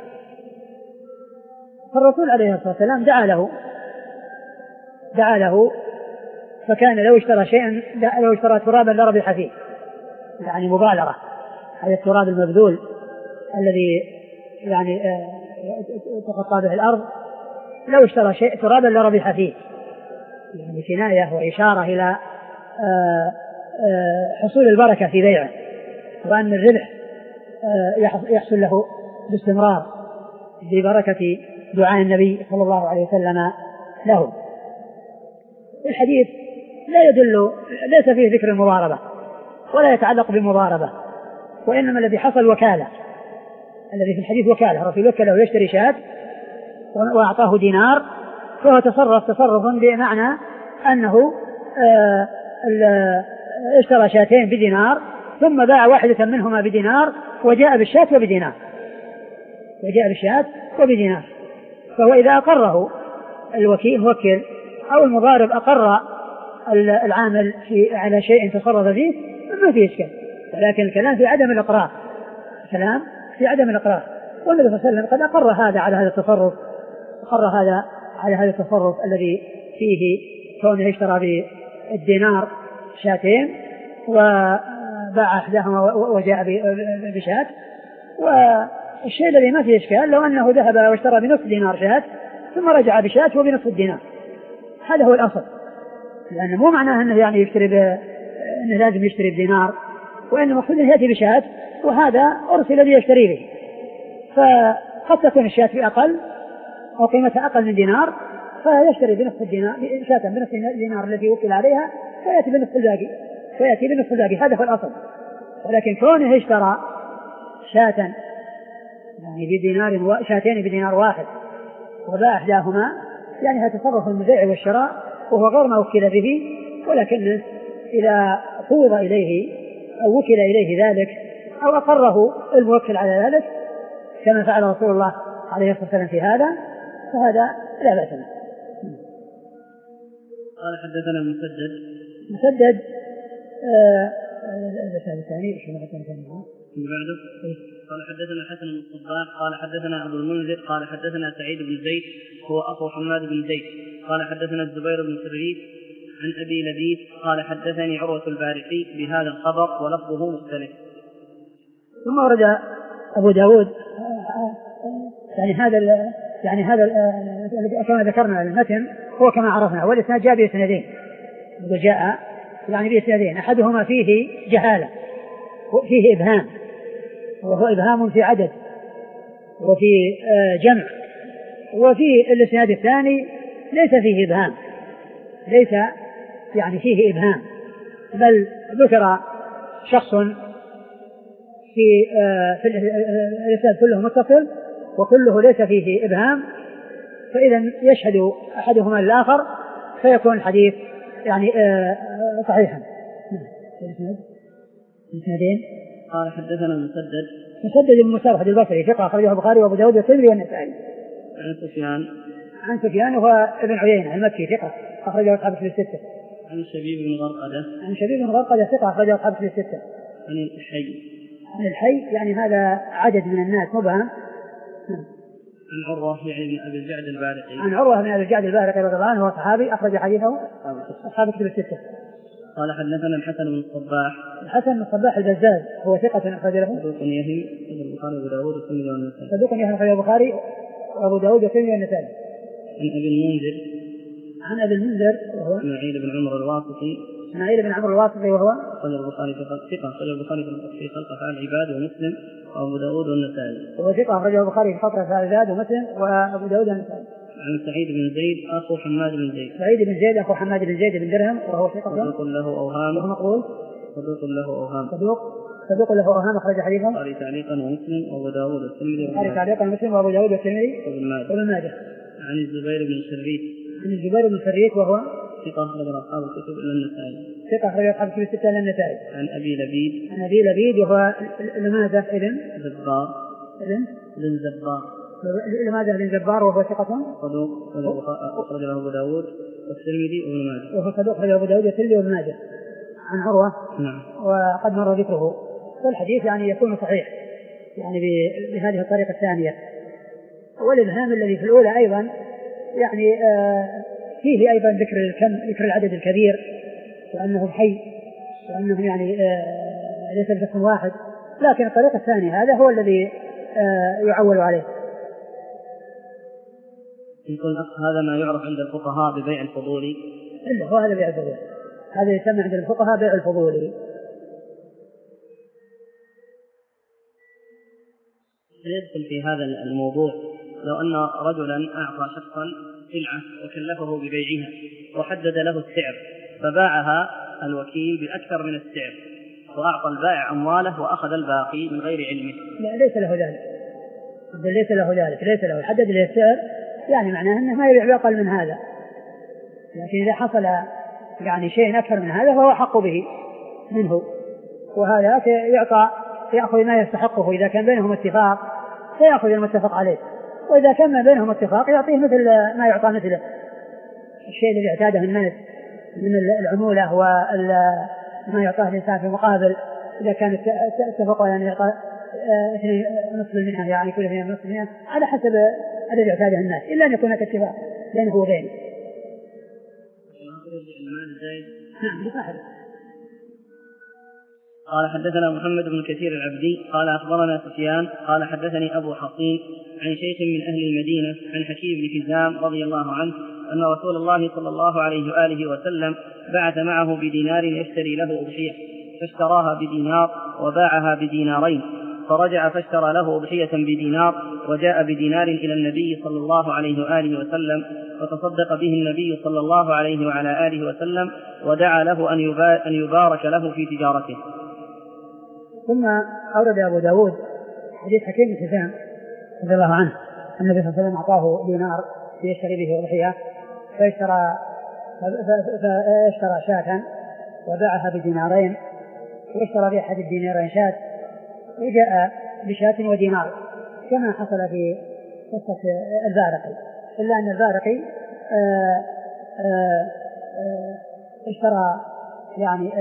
فالرسول عليه الصلاة والسلام دعا له دعا له فكان لو اشترى شيئا لو اشترى ترابا لربح فيه، يعني مبالغة، هذا التراب المبذول الذي يعني تقطع به الأرض، لو اشترى شيء ترابا لربح فيه، يعني كناية وإشارة إلى حصول البركة في بيعه، وأن الربح يحصل له باستمرار ببركة دعاء النبي صلى الله عليه وسلم له. الحديث لا يدل ليس فيه ذكر المضاربة ولا يتعلق بالمضاربة، وإنما الذي حصل وكالة، الذي في الحديث وكالة، الرسول وكله يشتري شاة وأعطاه دينار، فهو تصرف تصرف بمعنى أنه اشترى شاتين بدينار ثم باع واحدة منهما بدينار وجاء بالشاة وبدينار وجاء بالشاة وبدينار. فهو إذا أقره الوكيل موكل أو المضارب أقر العامل في على شيء تصرف فيه ما فيه إشكال، ولكن الكلام في عدم الإقرار، الكلام في عدم الإقرار. والنبي صلى الله عليه وسلم قد أقر هذا على هذا التصرف، أقر هذا على هذا التصرف الذي فيه كونه يشترى بالدينار شاتين وباع أحدهما وجاء بشاة. والشيء الذي ما فيه إشكال لو أنه ذهب واشترى بنصف دينار شاة ثم رجع بشاة وبنصف الدينار، هذا هو الأصل، لأنه مو معناه أنه يعني يشتري ب... أنه لازم يشتري بدينار، وإنه مقصود يأتي بشاة وهذا أرسل ليشتري به، فقد تكون الشاة في أقل أو قيمتها أقل من دينار فيشتري بنصف الدينار شاة بنصف الدينار الذي وكل عليها فيأتي بنصف الباقي فيأتي بنصف الباقي، هذا هو الأصل. ولكن كونه اشترى شاة يعني بدينار و... شاتين بدينار واحد وباع إحداهما، يعني هذا تصرف البيع والشراء وهو غير ما وكل به، ولكن إذا فوض إليه أو وكل إليه ذلك أو أقره الموكل على ذلك كما فعل رسول الله عليه الصلاة والسلام في هذا فهذا لا بأس به. قال حدثنا مسدد مسدد الثاني ايش اللي بعده قال حدثنا حسن بن الصباح قال حدثنا ابو المنذر قال حدثنا سعيد بن زيد هو اخو حماد بن زيد قال حدثنا الزبير بن سريد عن ابي لبيد قال حدثني عروة البارقي بهذا الخبر ولفظه مختلف. ثم ورد ابو داود يعني هذا يعني هذا كما ذكرنا المتن هو كما عرفنا، والاسناد جاء باسنادين، وجاء يعني باسنادين احدهما فيه جهالة وفيه ابهام وهو ابهام في عدد وفي جمع، وفي الاسناد الثاني ليس فيه ابهام، ليس يعني فيه ابهام بل ذكر شخص في في الاسناد كله متصل وكله ليس فيه ابهام، فاذا يشهد احدهما للاخر فيكون الحديث يعني صحيحا. الاسنادين قال حدثنا مسدد مسدد بن مسرهد البصري ثقة أخرجه البخاري وأبو داود والترمذي والنسائي. عن سفيان عن سفيان وهو ابن عيينة المكي ثقة أخرجه أصحاب الكتب الستة. عن شبيب بن غرقدة عن شبيب بن غرقدة ثقة أخرجه أصحاب الكتب الستة. عن الحي عن الحي يعني هذا عدد من الناس مبهم. عن عروة يعني بن أبي الجعد البارقي عن عروة بن أبي الجعد البارقي رضي الله عنه هو صحابي أخرج حديثه أصحاب الكتب الستة. قال حدثنا الحسن بن الصباح الحسن بن الصباح البزاز هو ثقة أخرج له صدوق يهم البخاري وأبو داود والترمذي والنسائي. صدوق يهم أخرج البخاري وأبو داود والترمذي والنسائي. عن أبي المنذر عن أبي المنذر وهو إسماعيل بن عمر الواسطي إسماعيل بن عمرو الواسطي وهو أخرج البخاري في ثقة أخرج البخاري في خلق أفعال العباد ومسلم وأبو داود والنسائي. وهو ثقة أخرجه البخاري في خلق أفعال العباد ومسلم وأبو داود والنسائي. عن سعيد بن زيد أخو حماد بن زيد. سعيد بن زيد أخو حماد بن زيد بن درهم وهو ثقة صدوق له أوهام. وهو مقبول. صدوق له أوهام. صدوق صدوق له أوهام أخرج حديثه البخاري تعليقا ومسلم وأبو داود والترمذي. البخاري تعليقا ومسلم وأبو داود والترمذي وابن ماجه. عن الزبير بن شريك. عن الزبير بن شريك وهو ثقة أخرج أصحاب الكتب إلا النسائي. ثقة أخرج أصحاب الكتب الستة إلا النسائي. عن أبي لبيد. عن أبي لبيد وهو لماذا ابن زبار. ابن ابن زبار. لماذا ابن زبار وهو ثقة صدوق أخرج له أبو داود والترمذي وابن ماجه. وهو صدوق أخرج له أبو داود والترمذي وابن ماجه. عن عروة. نعم. وقد مر ذكره. فالحديث يعني يكون صحيح يعني بهذه الطريقة الثانية. والإبهام الذي في الأولى أيضا يعني آه فيه أيضا ذكر الكم ذكر العدد الكبير وأنهم حي وأنهم يعني آه ليس بشخص واحد، لكن الطريقة الثانية هذا هو الذي آه يعول عليه. يقول هذا ما يعرف عند الفقهاء ببيع الفضولي. إلا هو هذا بيع الفضولي، هذا يسمى عند الفقهاء بيع الفضولي. يدخل في هذا الموضوع لو أن رجلا أعطى شخصا سلعة وكلفه ببيعها وحدد له السعر فباعها الوكيل بأكثر من السعر وأعطى البائع أمواله وأخذ الباقي من غير علمه. لا ليس له ذلك، ليس له ذلك ليس له حدد له السعر، يعني معناه أنه ما يبيع بأقل من هذا، لكن إذا حصل يعني شيء أكثر من هذا فهو حق به منه، وهذا يعطى يأخذ ما يستحقه. إذا كان بينهم اتفاق فيأخذ المتفق عليه، وإذا كان بينهم اتفاق يعطيه مثل ما يعطى مثله الشيء الذي اعتاده الناس من العمولة وما يعطاه الإنسان في مقابل. إذا كان اتفقوا يعني يعطى نصف المئة يعني كل فيها نصف المئة على حسب الذي اعتاده الناس، إلا أن يكون اتفاق بينه وبينه. نعم. قال حدثنا محمد بن كثير العبدي قال أخبرنا سفيان قال حدثني أبو حصين عن شيخ من أهل المدينة عن حكيم بن حزام رضي الله عنه أن رسول الله صلى الله عليه وآله وسلم بعث معه بدينار يشتري له أضحية فاشتراها بدينار وباعها بدينارين، فرجع فاشترى له أضحية بدينار وجاء بدينار إلى النبي صلى الله عليه وآله وسلم فتصدق به النبي صلى الله عليه وعلى آله وسلم ودعا له أن يبارك له في تجارته. ثم أورد أبو داود حديث حكيم بن حزام رضي الله عنه النبي صلى الله عليه وسلم أعطاه دينار ليشتري به أضحية فاشترى فاشترى شاة وباعها بدينارين واشترى بأحد الدينارين شاة وجاء بشاة ودينار كما حصل في قصة البارقي، إلا أن البارقي آآ آآ آآ اشترى يعني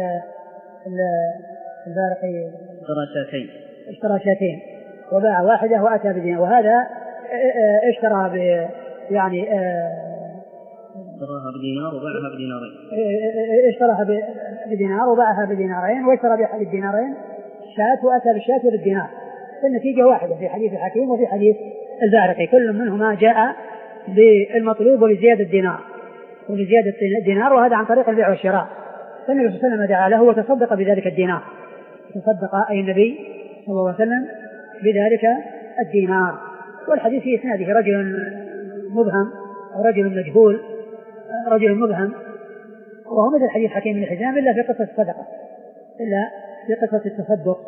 البارقي اشترى شاتين اشترى شاتين وباع واحدة وأتى بدينار، وهذا اشترى ب يعني اشتراها بدينار وباعها بدينارين اشتراها بدينار وباعها بدينارين واشترى بأحد الدينارين شاة وأتى بالشاة بالدينار، فالنتيجة واحدة في حديث الحكيم وفي حديث البارقي، كل منهما جاء بالمطلوب وبزيادة الدينار وبزيادة الدينار، وهذا عن طريق البيع والشراء. فالنبي صلى الله عليه وسلم دعا له وتصدق بذلك الدينار، تصدق أي النبي صلى الله عليه وسلم بذلك الدينار. والحديث في إسناده رجل مبهم أو رجل مجهول رجل مبهم وهو مثل حديث حكيم بن حزام إلا في قصة الصدقة إلا في قصة التصدق.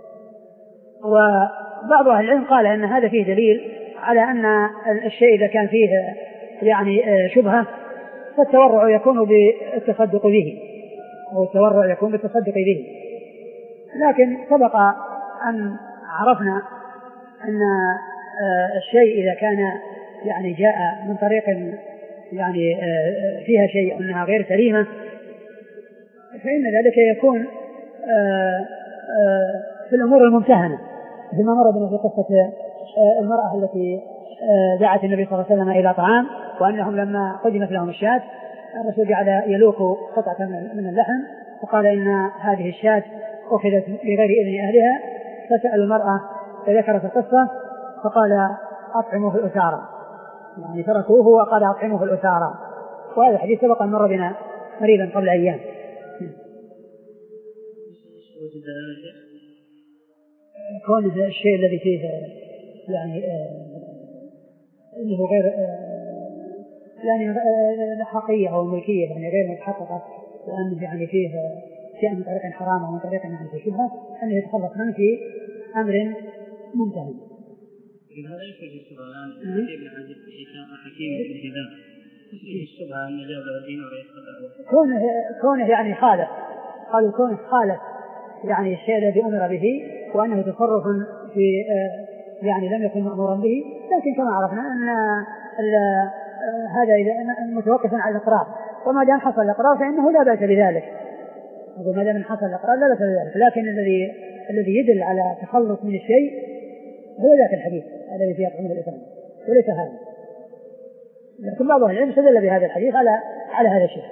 وبعض أهل العلم قال أن هذا فيه دليل على أن الشيء إذا كان فيه يعني شبهة فالتورع يكون بالتصدق به أو التورع يكون بالتصدق به، لكن سبق أن عرفنا أن الشيء إذا كان يعني جاء من طريق يعني فيها شيء أنها غير سليمة فإن ذلك يكون في الأمور الممتهنة، مثل ما مر بنا في قصة المرأة التي دعت النبي صلى الله عليه وسلم إلى طعام وأنهم لما قدمت لهم الشاة الرسول جعل يلوك قطعة من اللحم وقال إن هذه الشاة أخذت بغير إذن أهلها، فسأل المرأة فذكرت القصة فقال أطعموا في الأسارة، يعني تركوه وقال أطعموا في الأسارة. وهذا الحديث سبق أن مر بنا قريبا قبل أيام. كون الشيء الذي فيه يعني اللي هو غير يعني الحقية أو الملكية يعني غير متحققة، وأنه يعني فيه شيء من طريق حرام ومن طريق يعني في شبهة، أنه يتخلص منه في أمر ممتهن. هذا يشبه الشبهة الآن ابن حكيم بن حزام الشبهة أن يجوز الدين ويستطيع كونه كونه يعني خالف، قالوا كونه خالف يعني الشيء الذي أمر به، وأنه تصرف في يعني لم يكن مأمورا به، لكن كما عرفنا أن هذا إذا متوقف على الإقرار، وما دام حصل الإقرار فإنه لا بأس بذلك، وما دام حصل الإقرار لا بأس بذلك. لكن الذي الذي يدل على تخلص من الشيء هو ذاك الحديث الذي فيه عمر الإثم وليس هذا. لكن بعض العلم استدل بهذا الحديث على على هذا الشيء.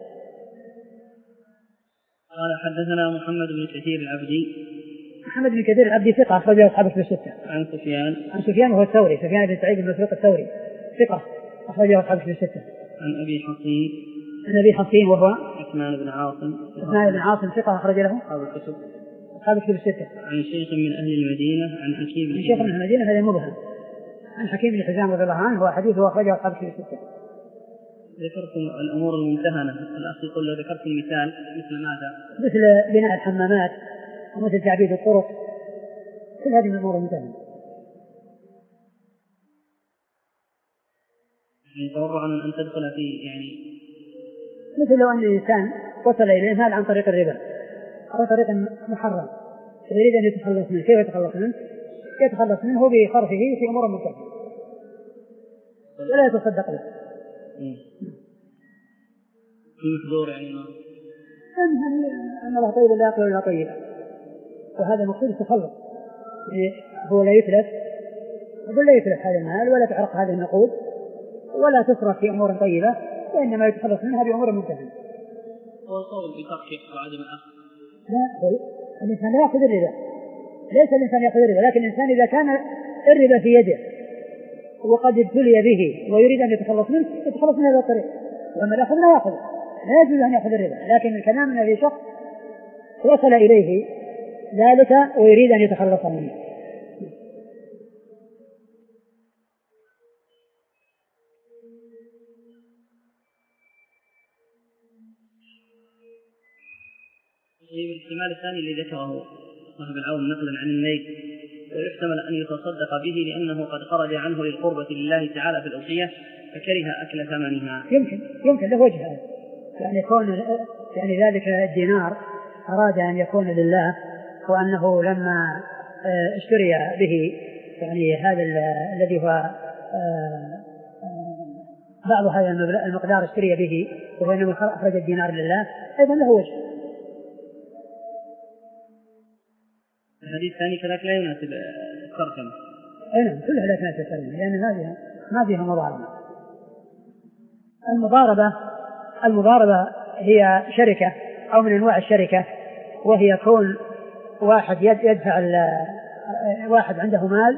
قال حدثنا محمد بن كثير العبدي. محمد بن كثير العبدي ثقة أخرجه أصحاب الكتب الستة. عن سفيان. عن سفيان وهو الثوري، سفيان بن سعيد بن مسروق الثوري ثقة أخرجه أصحاب الكتب الستة. عن أبي حصين. عن أبي حصين وهو عثمان بن عاصم. عثمان بن عاصم ثقة أخرج له أصحاب الكتب. أصحاب الكتب الستة. عن شيخ من أهل المدينة عن حكيم بن حزام. شيخ من المدينة هذا مبهم. عن حكيم بن حزام رضي الله عنه، هو حديثه أخرجه أصحاب الكتب الستة. ذكرتم الأمور الممتهنة، الأخ يقول لو ذكرتم مثال مثل ماذا؟ مثل بناء الحمامات ومثل تعبيد الطرق، كل هذه الأمور الممتهنة. يعني تورع أن تدخل في يعني مثل لو أن الإنسان وصل إلى المال عن طريق الربا أو طريق محرم ويريد أن يتخلص منه، كيف يتخلص منه؟ يتخلص منه بصرفه في أمور ممتهنة ولا يتصدق له. المحظور يعني أن الله طيب لا يقبل إلا طيبا، وهذا مقصود التخلص. هو لا يتلف، يقول لا يتلف هذا المال ولا تحرق هذه النقود ولا تصرف في أمور طيبة، وإنما يتخلص منها بأمور منتهية. هو القول بترك وعدم الأخذ. لا، هو الإنسان لا يأخذ الربا، ليس الإنسان يأخذ الربا، لكن الإنسان إذا كان الربا في يده وقد ابتلي به ويريد أن يتخلص منه يتخلص من هذا الطريق، وأما الأخذ لا يأخذ، لا يجوز أن يأخذ الربا. لكن الكلام الذي شخص وصل إليه ذلك ويريد أن يتخلص منه. الاحتمال الثاني اللي ذكره صاحب العون نقلا عن الميت، ويحتمل أن يتصدق به لأنه قد خرج عنه للقربة لله تعالى في الأضحية فكره أكل ثمنها. يمكن يمكن له وجه هذا، يعني يكون يعني ذلك الدينار أراد أن يكون لله، وأنه لما اشتري به يعني هذا الذي هو بعض هذا المقدار اشتري به وهو أنه أخرج الدينار لله، أيضا له وجه. الحديث الثاني كذلك لا يناسب الترجمة. أي نعم، كلها لا تناسب الترجمة لأن هذه ما فيها مضاربة. المضاربة المضاربة هي شركة أو من أنواع الشركة، وهي كون واحد يدفع واحد عنده مال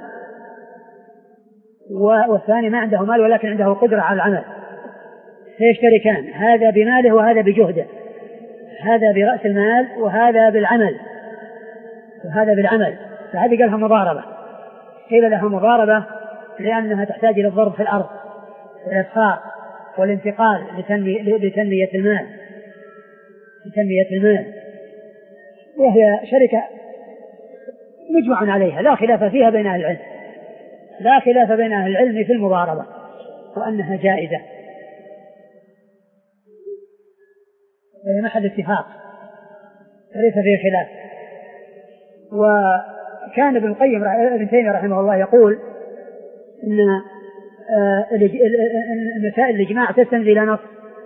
والثاني ما عنده مال ولكن عنده قدرة على العمل، فيشتركان، هذا بماله وهذا بجهده، هذا برأس المال وهذا بالعمل وهذا بالعمل، فهذه قالها مضاربة. قيل لها مضاربة لأنها تحتاج إلى الضرب في الأرض والإبصار والانتقال لتنمية المال لتنمية المال وهي شركة مجمع عليها، لا خلاف فيها بين أهل العلم، لا خلاف بين أهل العلم في المضاربة وأنها جائزة، وهي محل اتفاق وليس فيه خلاف. وكان ابن القيم ابن تيمية رحمه الله يقول إن المسائل الإجماع تستند إلى نص،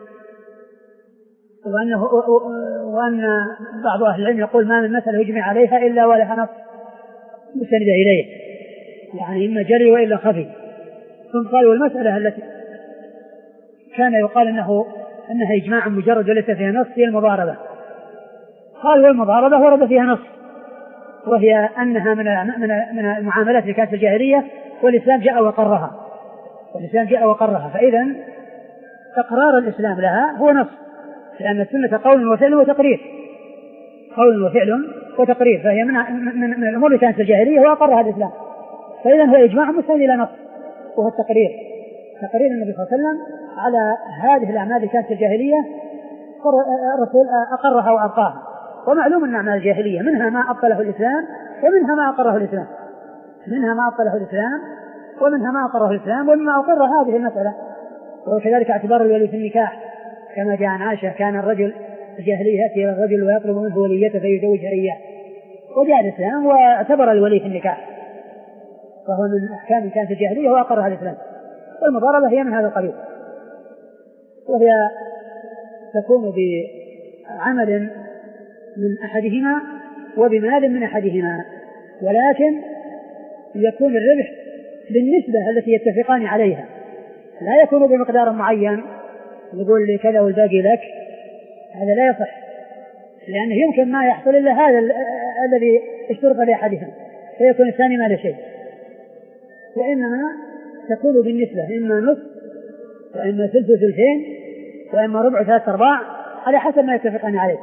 وأنه وأن بعض أهل العلم يقول ما من مسألة يجمع عليها إلا ولها نص مستند إليه، يعني إما جري وإلا خفي. ثم قال والمسألة التي كان يقال إنه أنها إجماع مجرد وليس فيها نص هي المضاربة. قال والمضاربة ورد فيها نص، وهي أنها من من المعاملات اللي كانت في الجاهلية، والإسلام جاء وقرها والإسلام جاء وقرها فإذا تقرار الإسلام لها هو نص، لأن السنة قول وفعل وتقرير، قول وفعل وتقرير، فهي من, من, من الأمور اللي كانت في الجاهلية وأقرها الإسلام، فإذا هو إجماع مستند إلى نص وهو التقرير، تقرير النبي صلى الله عليه وسلم على هذه الأعمال اللي كانت الجاهلية الرسول أقرها وأبقاها. ومعلوم أن أعمال الجاهلية منها ما أبطله الإسلام ومنها ما أقره الإسلام منها ما أبطله الإسلام ومنها ما أقره الإسلام ومما أقر هذه المسألة. وكذلك اعتبار الولي في النكاح كما جاء عن عائشة كان الرجل الجاهلية يأتي إلى الرجل ويطلب منه وليته فيزوجها إياه، وجاء الإسلام واعتبر الولي في النكاح، وهو من أحكام كانت الجاهلية وأقرها الإسلام. والمضاربة هي من هذا القبيل، وهي تكون بعمل من أحدهما وبمال من أحدهما، ولكن يكون الربح بالنسبة التي يتفقان عليها، لا يكون بمقدار معين يقول لي كذا والباقي لك، هذا لا يصح، لأنه يمكن ما يحصل إلا هذا الذي اشترط لأحدهم فيكون الثاني ما له شيء. وإنما تكون بالنسبة، إما نصف وإما ثلث ثلثين وإما ربع ثلاث أرباع على حسب ما يتفقان عليه.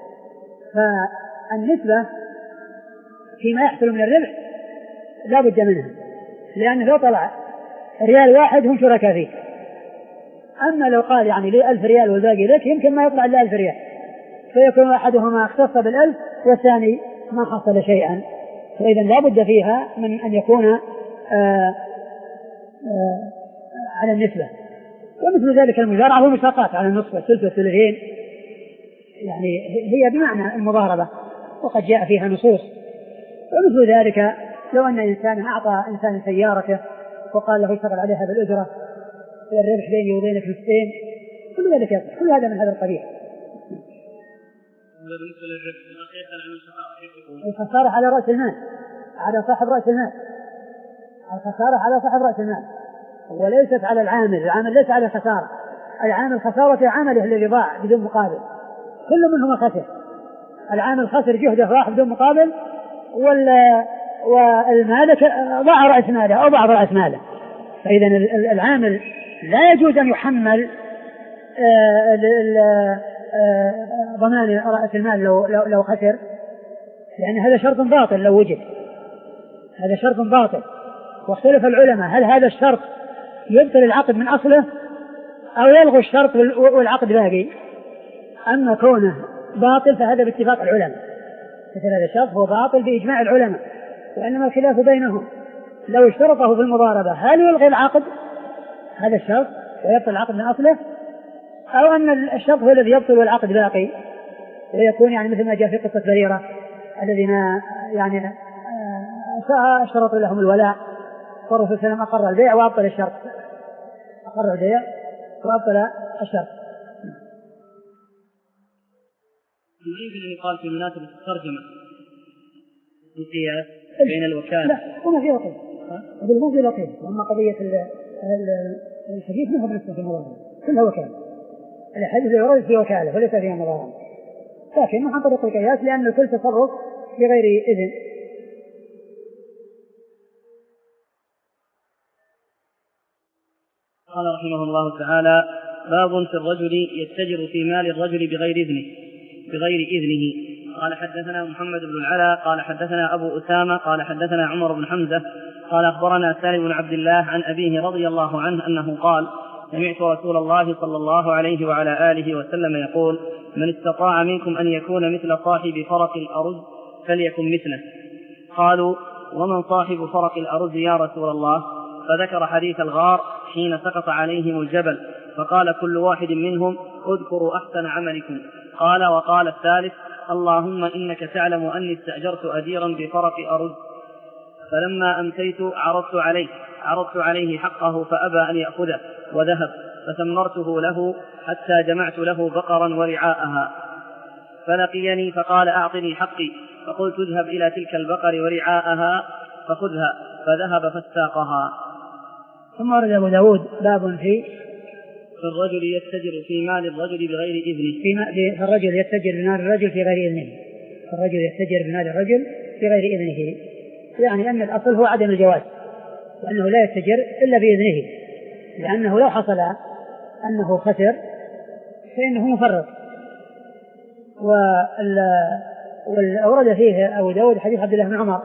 فالنسبة فيما يحصل من الربح لا بد منها، لأنه لو طلع ريال واحد هم شركاء فيه. أما لو قال يعني لي ألف ريال والباقي لك يمكن ما يطلع إلا ألف ريال، فيكون أحدهما اختص بالألف والثاني ما حصل شيئا. فإذا لا بد فيها من أن يكون آآ آآ على النسبة. ومثل ذلك المزارعة والمساقات على النصف والثلث والثلثين، يعني هي بمعنى المضاربة وقد جاء فيها نصوص. ومثل ذلك لو أن إنسان أعطى إنسان سيارته وقال له اشتغل عليها بالأجرة والربح بيني وبينك نصفين، كل ذلك يصح، كل هذا من هذا القبيل. الخسارة على رأس المال، على صاحب رأس المال، الخسارة على صاحب رأس المال وليست على العامل. العامل ليس على خسارة، العامل خسارة عمله الذي ضاع بدون مقابل، كل منهما خسر. العامل خسر جهده راح بدون مقابل، والمالك ضاع رأس ماله أو بعض رأس ماله. فإذا العامل لا يجوز أن يحمل ضمان رأس المال لو, لو, لو خسر، لأن هذا شرط باطل لو وجد، هذا شرط باطل. واختلف العلماء هل هذا الشرط يبطل العقد من أصله أو يلغي الشرط والعقد باقي. أما كونه باطل فهذا باتفاق العلماء، مثل هذا الشرط هو باطل بإجماع العلماء، وإنما الخلاف بينهم لو اشترطه في المضاربة هل يلغي العقد هذا الشرط ويبطل العقد من أصله، أو أن الشرط هو الذي يبطل والعقد باقي، ويكون يعني مثل ما جاء في قصة بريرة الذين يعني اشترطوا لهم الولاء والرسول صلى الله عليه وسلم أقر البيع وأبطل الشرط، أقر البيع وأبطل الشرط. ما يمكن أن يقال في مناسبة الترجمة القياس بين الوكالة؟ لا، هنا في وقت هذا مو في لطيف. وأما قضية الحديث ما هو بنفسه في المضاربة، كلها وكالة. الحديث يورد في وكالة وليس فيها مضاربة، لكن ما عن طريق القياس لأن الكل تصرف بغير إذن. قال رحمه الله تعالى: باب في الرجل يتجر في مال الرجل بغير إذنه بغير إذنه. قال حدثنا محمد بن العلا قال حدثنا أبو أسامة قال حدثنا عمر بن حمزة قال أخبرنا سالم بن عبد الله عن أبيه رضي الله عنه أنه قال: سمعت رسول الله صلى الله عليه وعلى آله وسلم يقول: من استطاع منكم أن يكون مثل صاحب فرق الأرز فليكن مثله. قالوا: ومن صاحب فرق الأرز يا رسول الله؟ فذكر حديث الغار حين سقط عليهم الجبل، فقال كل واحد منهم: اذكروا أحسن عملكم. قال: وقال الثالث: اللهم إنك تعلم أني استأجرت أجيرا بفرق أرز، فلما أمسيت عرضت عليه عرضت عليه حقه فأبى أن يأخذه وذهب، فثمرته له حتى جمعت له بقرا ورعاءها، فلقيني فقال: أعطني حقي، فقلت: اذهب إلى تلك البقر ورعاءها فخذها، فذهب فاستاقها. ثم ورد أبو داود باب في فالرجل يتجر في مال الرجل بغير إذنه. في الرجل يتجر بمال الرجل في غير إذنه. الرجل يتجر بمال الرجل بغير إذنه، يعني أن الأصل هو عدم الجواز، وأنه لا يتجر إلا بإذنه، لأنه لو حصل أنه خسر فإنه مفرط. وأورد فيه أبو داود حديث عبد الله بن عمر،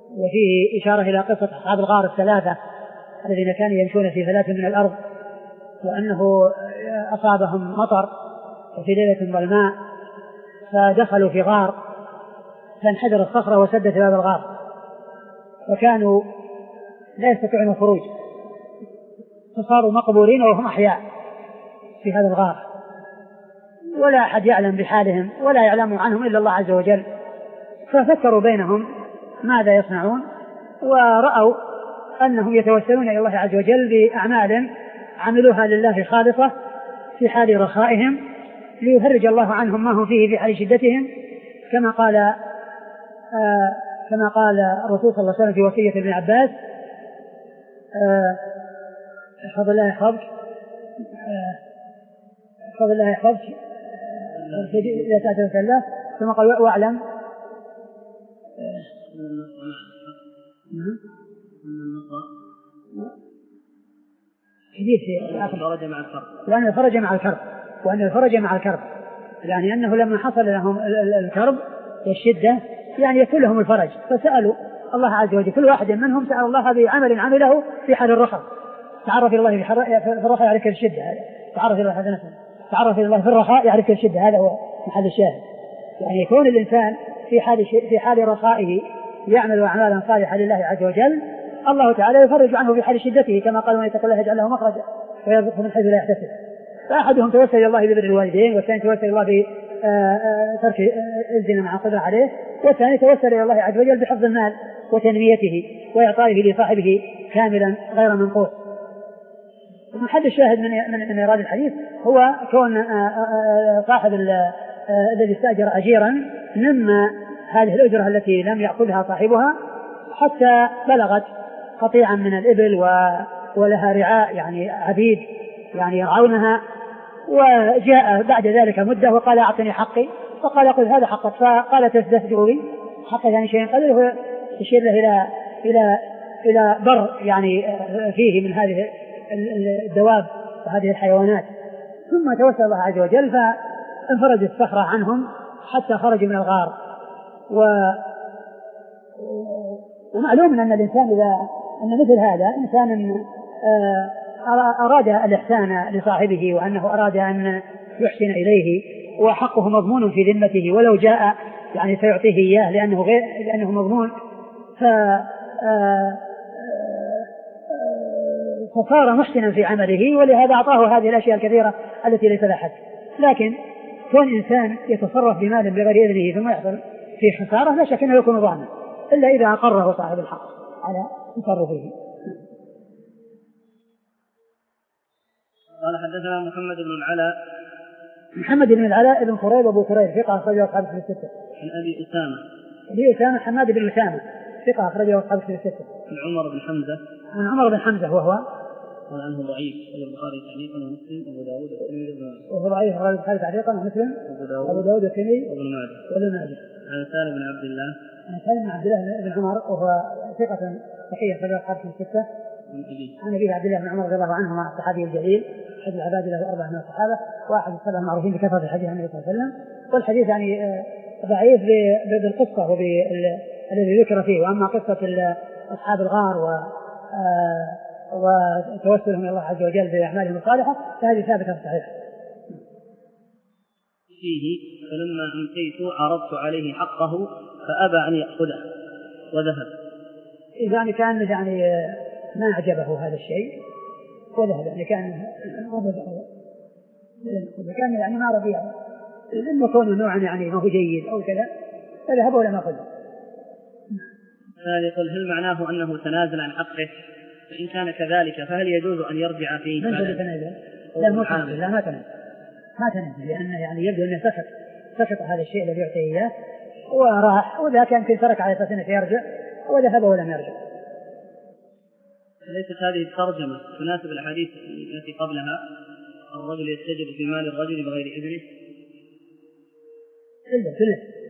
وفيه إشارة إلى قصة أصحاب الغار الثلاثة الذين كانوا يمشون في فلاة من الأرض وأنه أصابهم مطر وفي ليلة ظلماء فدخلوا في غار فانحدر الصخرة وسدت باب الغار وكانوا لا يستطيعون الخروج فصاروا مقبورين وهم أحياء في هذا الغار ولا أحد يعلم بحالهم ولا يعلم عنهم إلا الله عز وجل. ففكروا بينهم ماذا يصنعون ورأوا أنهم يتوسلون إلى الله عز وجل بأعمال عملوها لله خالصة في حال رخائهم ليفرج الله عنهم ما هم فيه في حال شدتهم كما قال آه كما قال الرسول صلى الله عليه وسلم في وصية ابن عباس احفظ الله يحفظك احفظ الله يحفظك إذا سألت الله ثم قال واعلم حديث الفرج مع الكرب وأن الفرج مع الكرب وأن الفرج مع الكرب يعني أنه لما حصل لهم الكرب والشدة يعني يكون لهم الفرج فسألوا الله عز وجل كل واحد منهم سأل الله بعمل عمله في حال الرخاء تعرف إلى الله في الرخاء يعرف الشدة تعرف إلى الله تعرف إلى الله في الرخاء يعرف الشدة هذا هو محل الشاهد يعني يكون الإنسان في حال في حال رخائه يعمل أعمالا صالحة لله عز وجل الله تعالى يفرج عنه في حال شدته كما قال ومن يتق الله يجعل له مخرجا ويرزقه من حيث لا يحتسب. فأحدهم توسل إلى الله ببر الوالدين والثاني توسل إلى الله بترك الزنا مع القدرة عليه والثاني توسل إلى الله عز وجل بحفظ المال وتنميته وإعطائه لصاحبه كاملا غير منقوص. محل الشاهد من من من إيراد الحديث هو كون صاحب الذي استأجر أجيرا نمى هذه الأجرة التي لم يأخذها صاحبها حتى بلغت قطيعا من الإبل ولها رعاء يعني عبيد يعني يرعونها وجاء بعد ذلك مدة وقال أعطني حقي فقال قل هذا حقك فقال تستفجر لي حقا يعني شيء قليل يشير له إلى إلى إلى بر يعني فيه من هذه الدواب وهذه الحيوانات ثم توسل الله عز وجل فانفرجت الصخرة عنهم حتى خرجوا من الغار. و ومعلوم أن الإنسان إذا أن مثل هذا إنسان أراد الإحسان لصاحبه وأنه أراد أن يحسن إليه وحقه مضمون في ذمته ولو جاء يعني سيعطيه إياه لأنه غير لأنه مضمون ف فصار محسنا في عمله ولهذا أعطاه هذه الأشياء الكثيرة التي ليس لها حد. لكن كون إنسان يتصرف بمال بغير إذنه ثم يحصل في خسارة لا شك أنه يكون ظالما إلا إذا أقره صاحب الحق على تصرفه. قال حدثنا محمد بن العلاء محمد بن العلاء بن قريب أبو قريب ثقة أخرجه أصحاب الكتب الستة. عن أبي أسامة أبي أسامة حماد بن أسامة ثقة أخرجه أصحاب الكتب الستة. عن عمر بن حمزة عن عمر بن حمزة وهو قال عنه ضعيف البخاري تعليقا ومسلم وأبو داود والترمذي وابن ماجه وهو ضعيف أخرجه البخاري تعليقا ومسلم وأبو داود والترمذي وابن ماجه وابن ماجه. عن سالم بن عبد الله عن سالم بن عبد الله بن عمر وهو ثقة فقيه أخرجه أصحاب الكتب الستة. عن أبي عن أبي عبد الله بن عمر رضي الله عنهما الصحابي الجليل أحد العباد له أربعة من الصحابة واحد السبعة المعروفين بكثرة الحديث عن النبي صلى الله عليه وسلم. والحديث يعني ضعيف بالقصة الذي ذكر فيه. وأما قصة أصحاب الغار و وتوسلهم إلى الله عز وجل بأعمالهم الصالحة فهذه ثابتة في الصحيح. فيه فلما أمسيت عرضت عليه حقه فأبى أن يأخذه وذهب. يعني كان يعني ما أعجبه هذا الشيء وذهب يعني كان كان يعني ما رضيه لأنه كونه نوعا يعني ما هو جيد أو كذا فذهب ولم يأخذه. يقول هل معناه أنه تنازل عن حقه؟ فإن كان كذلك فهل يجوز أن يرجع فيه؟ من الذي تنازل؟ لا ما تنازل لا ما تنازل ما تنازل لأنه يعني يبدو أنه سكت سكت هذا الشيء الذي يعطيه إياه وراح وذا كان في ترك على أساس أنه يرجع وذهب ولم يرجع. ليست هذه الترجمة تناسب الحديث التي قبلها الرجل يستجب في مال الرجل بغير إذنه؟ إلا ثلاث.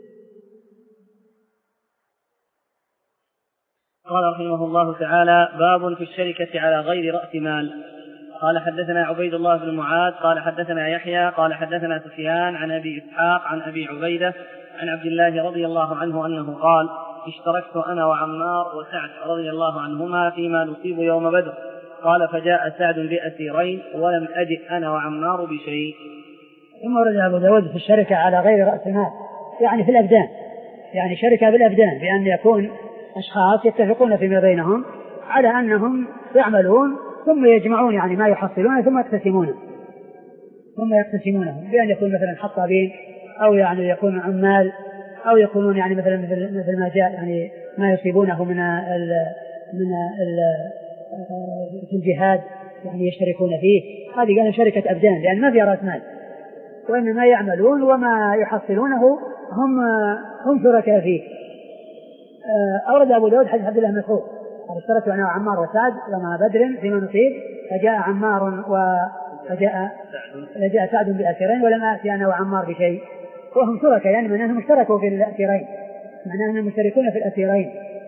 قال رحمه الله تعالى باب في الشركة على غير رأس مال. قال حدثنا عبيد الله بن معاذ قال حدثنا يحيى قال حدثنا سفيان عن أبي إسحاق عن أبي عبيدة عن عبد الله رضي الله عنه أنه قال اشتركت أنا وعمار وسعد رضي الله عنهما فيما نصيب يوم بدر قال فجاء سعد بأسيرين ولم أجد أنا وعمار بشيء. ثم ورد أبو داود في الشركة على غير رأس مال، يعني في الأبدان، يعني شركة بالأبدان، بأن يكون أشخاص يتفقون فيما بينهم على أنهم يعملون ثم يجمعون يعني ما يحصلون ثم يقتسمونه ثم يقتسمونه بأن يكون مثلا حطابين أو يعني يكون عمال أو يكونون يعني مثلا مثل, مثل ما جاء يعني ما يصيبونه من ال من ال في الجهاد يعني يشتركون فيه. هذه قالوا شركة أبدان لأن ما في رأس مال، وإنما يعملون وما يحصلونه هم هم شركاء فيه. أورد أبو داود حديث عبد الله بن مسعود قال اشتركت أنا وعمار وسعد لما بدر فيما نصيب فجاء عمار وفجاء فجاء سعد بأسيرين ولم آتي أنا وعمار بشيء، وهم شركاء يعني معناه أنهم اشتركوا في الأسيرين، معناه أنهم مشتركون في الأسيرين.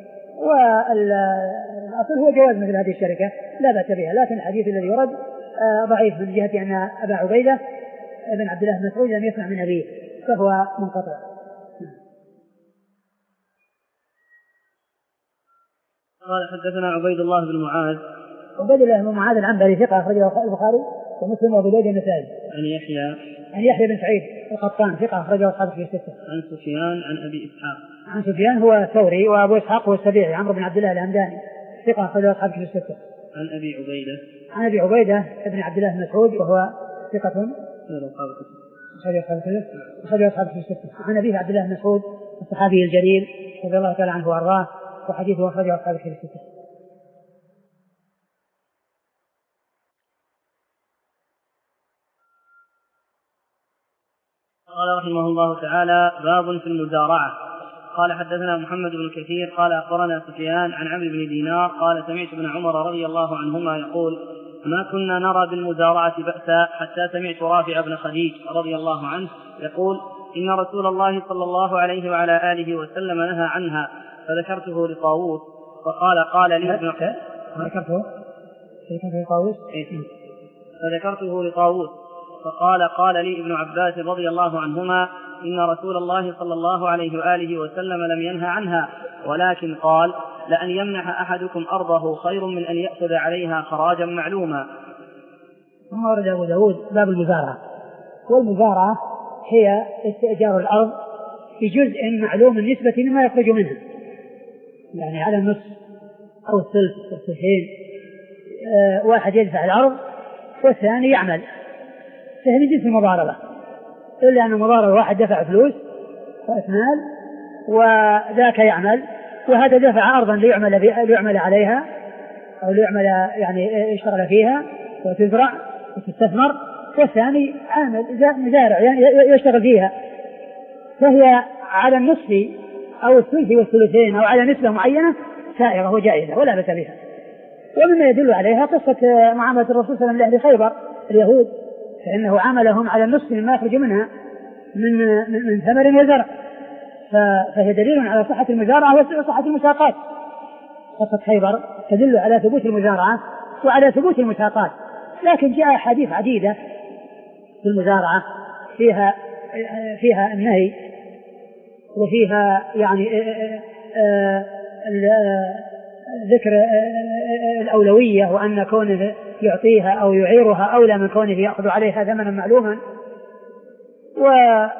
والأصل هو جواز مثل هذه الشركة لا بأس بها، لكن الحديث الذي يرد ضعيف من جهة أن أبا عبيدة بن عبد الله بن مسعود لم يسمع من أبيه فهو منقطع. قال حدثنا عبيد الله بن معاذ. عبيد الله بن معاذ العنبري ثقة أخرجه البخاري ومسلم وأبو داود النسائي. عن يحيى عن يحيى بن سعيد القطان ثقة أخرجه أصحاب في الستة. عن سفيان عن أبي إسحاق. عن سفيان هو الثوري وأبو إسحاق هو السبيعي عمرو بن عبد الله الهمداني ثقة أخرجه أصحاب في الستة. عن أبي عبيدة. عن أبي عبيدة ابن عبد الله بن مسعود وهو ثقة أخرجه أصحاب في الستة. عن أبيه عبد الله بن مسعود الصحابي الجليل رضي الله تعالى عنه وأرضاه وحديثه أخرجه أصحاب في الستة. قال رحمه الله تعالى باب في المزارعة. قال حدثنا محمد بن كثير قال أخبرنا سفيان عن عمرو بن دينار قال سمعت ابن عمر رضي الله عنهما يقول ما كنا نرى بالمزارعة بأسا حتى سمعت رافع بن خديج رضي الله عنه يقول إن رسول الله صلى الله عليه وعلى آله وسلم نهى عنها فذكرته لطاووس فقال قال لي ابن ذكرته لطاووس فذكرته لطاووس فقال قال لي ابن عباس رضي الله عنهما إن رسول الله صلى الله عليه وآله وسلم لم ينهى عنها ولكن قال لأن يمنح أحدكم أرضه خير من أن يأخذ عليها خراجا معلوما. ثم ورد أبو داود باب المزارعة. والمزارعة هي استئجار الأرض في جزء معلوم النسبة مما يخرج منها، يعني على النصف أو الثلث والثلثين. أه واحد يدفع الأرض والثاني يعمل، فهي جنس المضاربة، إلا أن المضاربة واحد دفع فلوس وإثمال وذاك يعمل، وهذا دفع أرضا ليعمل, ليعمل عليها أو ليعمل يعني يشتغل فيها وتزرع وتستثمر، والثاني عامل مزارع يعني يشتغل فيها، فهي على النصف أو الثلث والثلثين أو على نسبة معينة سائغة وجائزة ولا بأس بها. ومما يدل عليها قصة معاملة الرسول صلى الله عليه وسلم لأهل خيبر اليهود، فإنه عاملهم على النصف مما يخرج منها من, من, من ثمر وزرع، فهي دليل على صحة المزارعة وصحة المساقات. قصة خيبر تدل على ثبوت المزارعة وعلى ثبوت المساقات، لكن جاء حديث عديدة في المزارعة فيها فيها النهي وفيها يعني ذكر الأولوية، وأن كونه يعطيها أو يعيرها أولى من كونه يأخذ عليها ثمنا معلوما. والذي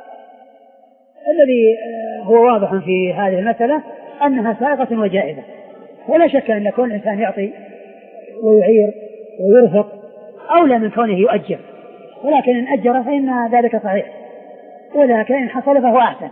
هو واضح في هذه المسألة أنها سائغة وجائزة، ولا شك أن كون الإنسان يعطي ويعير ويرفق أولى من كونه يؤجر، ولكن إن أجر فإن ذلك صحيح، ولكن إن حصل فهو أحسن،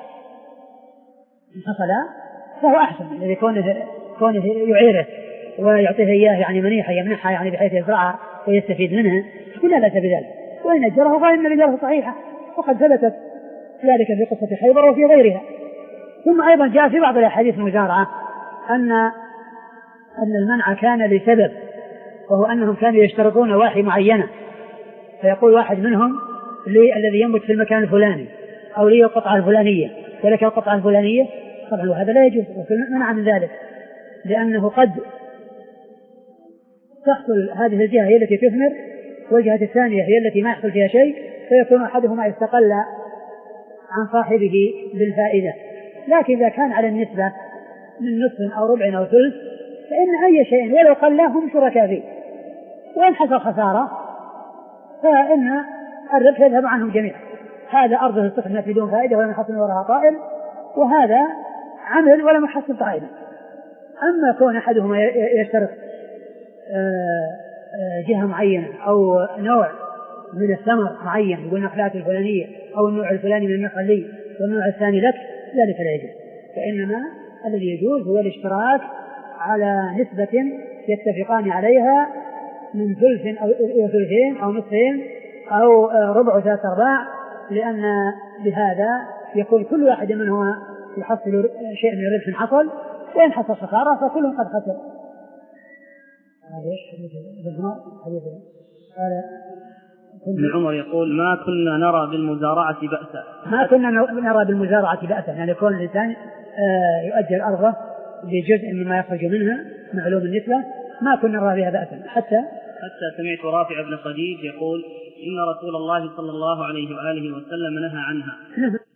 إن حصل فهو أحسن الذي كونه كونه يعيره ويعطيه إياه يعني منيحة يمنحها يعني بحيث يزرعها ويستفيد منها، لا بأس بذلك. وإن أجره فإن الإجارة صحيحة، وقد ثبتت ذلك في قصة خيبر وفي غيرها. ثم أيضا جاء في بعض الأحاديث المزارعة أن أن المنع كان لسبب، وهو أنهم كانوا يشترطون واحي معينة، فيقول واحد منهم لي الذي ينبت في المكان الفلاني أو لي القطعة الفلانية ولك القطعة الفلانية، طبعا وهذا لا يجوز، منع من ذلك، لأنه قد تحصل هذه الجهة هي التي تثمر والجهة الثانية هي التي ما يحصل فيها شيء، فيكون أحدهما يستقل عن صاحبه بالفائدة. لكن إذا كان على النسبة من نصف أو ربع أو ثلث فإن أي شيء ولو قل هم شركاء فيه، وإن حصل خسارة فإن الربح يذهب عنهم جميعا. هذا أرضه استخدمت بدون فائدة ولم يحصل وراها طائل، وهذا عمل ولم يحصل طائل. أما كون أحدهما يشترط جهة معينة أو نوع من الثمر معين، يقول نخلات الفلانية أو النوع الفلاني من النخل والنوع الثاني لك، ذلك لا يجوز. وإنما الذي يجوز هو الاشتراك على نسبة يتفقان عليها من ثلث أو ثلثين أو نصفين أو ربع ثلاث أرباع، لأن بهذا يكون كل واحد منهما يحصل شيء من الربح حصل، وإن حصل خسارة فكلهم قد خسر. ابن عمر يقول ما كنا نرى بالمزارعة بأسا. ما كنا نرى بالمزارعة بأسا، يعني يكون الإنسان يؤجر أرضه بجزء مما يخرج منها معلوم النسبة، ما كنا نرى بها بأسا. حتى حتى سمعت رافع بن خديج يقول إن رسول الله صلى الله عليه وآله وسلم نهى عنها.